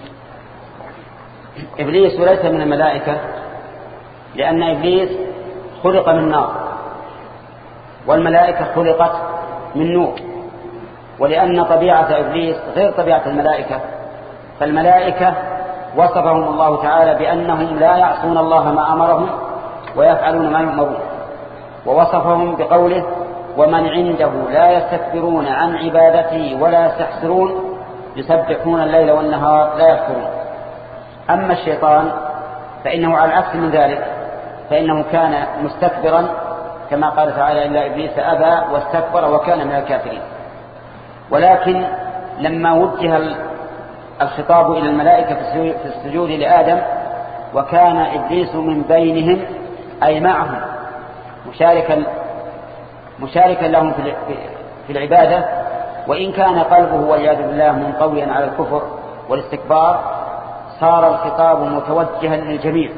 إبليس ليس من الملائكة، لأن إبليس خلق من نار والملائكة خلقت من نور، ولأن طبيعة إبليس غير طبيعة الملائكة، فالملائكة وصفهم الله تعالى بأنهم لا يعصون الله ما أمرهم ويفعلون ما يؤمرون، ووصفهم بقوله: ومن عنده لا يستكبرون عن عبادته ولا يستحسرون يسبحون الليل والنهار لا يفترون. أما الشيطان فإنه على العكس من ذلك، فإنه كان مستكبرا كما قال تعالى: إلا إبليس أبى واستكبر وكان من الكافرين. ولكن لما وجه الخطاب إلى الملائكة في السجود لآدم وكان إبليس من بينهم أي معهم مشاركا مشاركا لهم في العبادة، وإن كان قلبه والعياذ بالله منطويا على الكفر والاستكبار، صار الخطاب متوجها للجميع،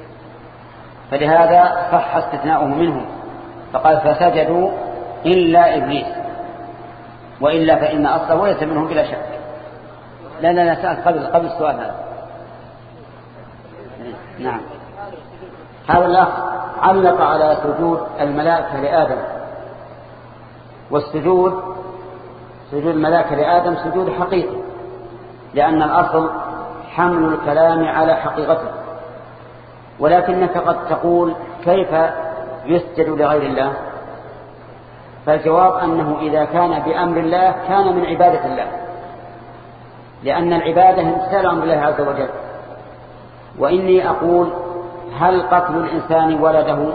فلهذا صح استثناؤه منهم، فقال: فسجدوا إلا إبليس، وإلا فإن أصله ليس منهم بلا شك. لا لا لا سأل قبل قبل السؤال هذا. نعم. هذا الأخ علق على سجود الملائكة لآدم، والسجود سجود الملائكة لآدم سجود حقيقي، لأن الأصل حمل الكلام على حقيقته. ولكنك قد تقول: كيف يسجد لغير الله؟ فالجواب أنه إذا كان بأمر الله كان من عبادة الله، لأن العبادة امتثال أمر الله عز وجل. وإني أقول: هل قتل الإنسان ولده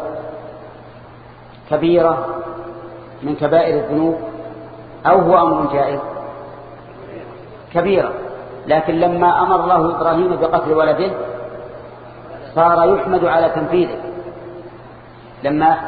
كبيرة من كبائر الذنوب أو هو أمر جائز؟ كبيرة، لكن لما أمر الله إبراهيم بقتل ولده صار يحمد على تنفيذه. لما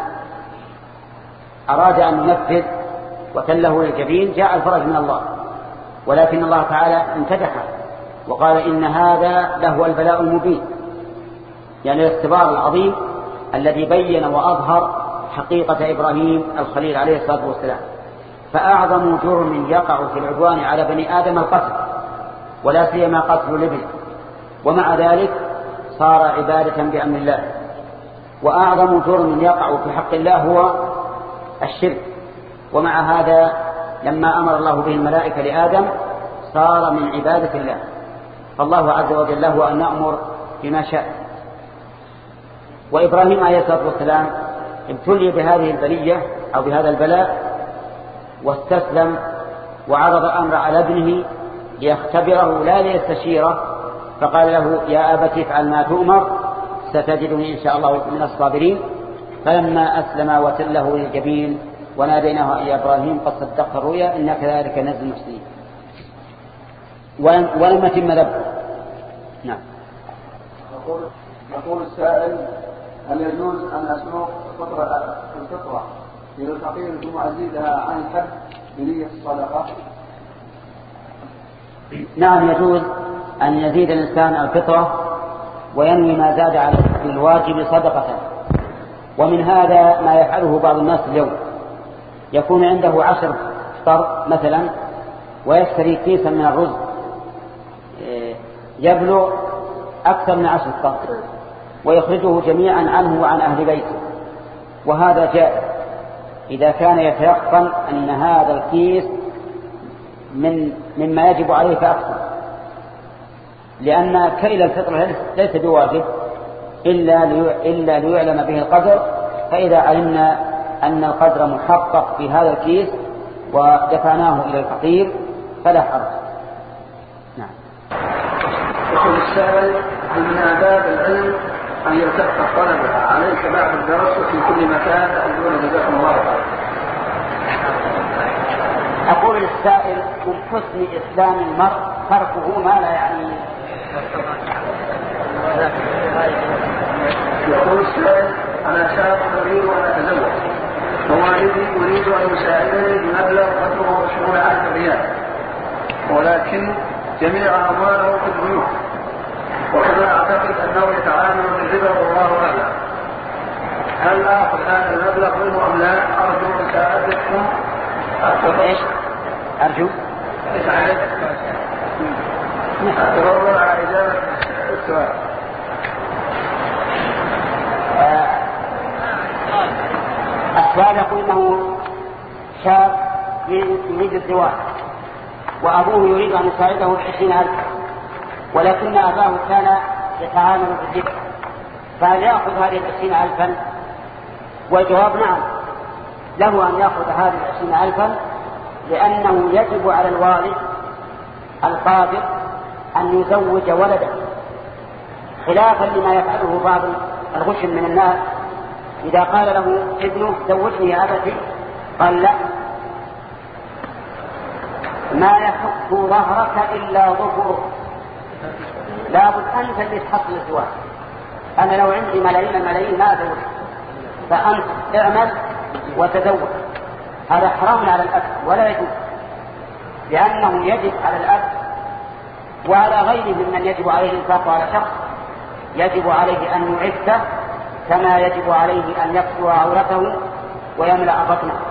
أراد أن ينفذ وتله للجبين جاء الفرج من الله، ولكن الله تعالى امتدحه وقال: إن هذا له البلاء المبين، يعني الاختبار العظيم الذي بين وأظهر حقيقة إبراهيم الخليل عليه الصلاة والسلام. فأعظم جرم يقع في العدوان على بني آدم القتل، ولا سيما قتل الابن، ومع ذلك صار عبادة بأمر الله. وأعظم جرم يقع في حق الله هو الشرك، ومع هذا لما أمر الله به الملائكة لآدم صار من عبادة الله. فالله عز وجل له أن نأمر بما شاء. وإبراهيم عليه الصلاة والسلام ابتلي بهذه البلية أو بهذا البلاء واستسلم وعرض الأمر على ابنه ليختبره لا ليستشيره، فقال له: يا أبت افعل ما تؤمر ستجدني إن شاء الله من الصابرين. فلما أسلم وتله للجبين وناديناه يا إبراهيم قد صدقت الرؤيا إنا كذلك نجزي المحسنين. ولم, ولم يتم ذبحه. نعم. يقول يقول السائل هل يجوز أن أسلق الفطرة الفطرة إلى الفقير ثم أزيدها عن الحد بنية الصدقة؟ نعم يجوز أن يزيد الإنسان الفطرة وينوي ما زاد على الواجب صدقة. ومن هذا ما يفعله بعض الناس اليوم، يكون عنده عشر فطر مثلا ويشتري كيسا من الرز يبلغ أكثر من عشر فطر ويخرجه جميعا عنه وعن أهل بيته، وهذا جائز إذا كان يتيقن أن هذا الكيس من مما يجب عليه فأكثر، لأن كيل الفطر ليس بواجب إلا إلا ليعلم به القدر، فإذا علمنا أن القدر محقق في هذا الكيس ودفعناه إلى الفقير فلا حرج. نعم. يقول السائل هل من آداب العلم أن يلتف الطلبة عليك بعد الدرس في كل مكان يقولون جزاكم الله خيرا؟ أقول للسائل من حسن إسلام المرء تركه ما لا يعنيه. يقول السائل أنا شاب أريد أن أتزوج ووالدي يريد أن يساعدني بمبلغ قدره عشرون ألف ريال، ولكن جميع أمواله في البيوت، وكما أعتقد أنه يتعامل بالربا والله أعلم. هل آخذ هذا المبلغ منه أم لا؟ أرجو مساعدتكم. إيش؟ أرجو أتفضل على إجابة السؤال. السؤال يقول انه شاب يريد الزواج وابوه يريد ان يساعده بعشرين الف، ولكن اباه كان يتعامل بالذكر، فهل ياخذ هذه العشرين الفا؟ والجواب نعم، له ان ياخذ هذه العشرين الفا، لانه يجب على الوالد القادر ان يزوج ولده، خلافا لما يفعله بعض الغشم من الناس. إذا قال له ابنه زوجني يا أبتي قال لا، ما يحك ظهرك إلا ظهره، لابد أنت اللي تحصل الزواج. أنا لو عندي ملايين الملايين ما أزوج، فأنت اعمل وتزوج. هذا حرام على الأب ولا يجوز، لأنه يجب على الأب وعلى غيره ممن يجب عليه الإنفاق على شخص، يجب عليه أن يعفه كما يجب عليه أن يكسو عورته ويملأ بطنه.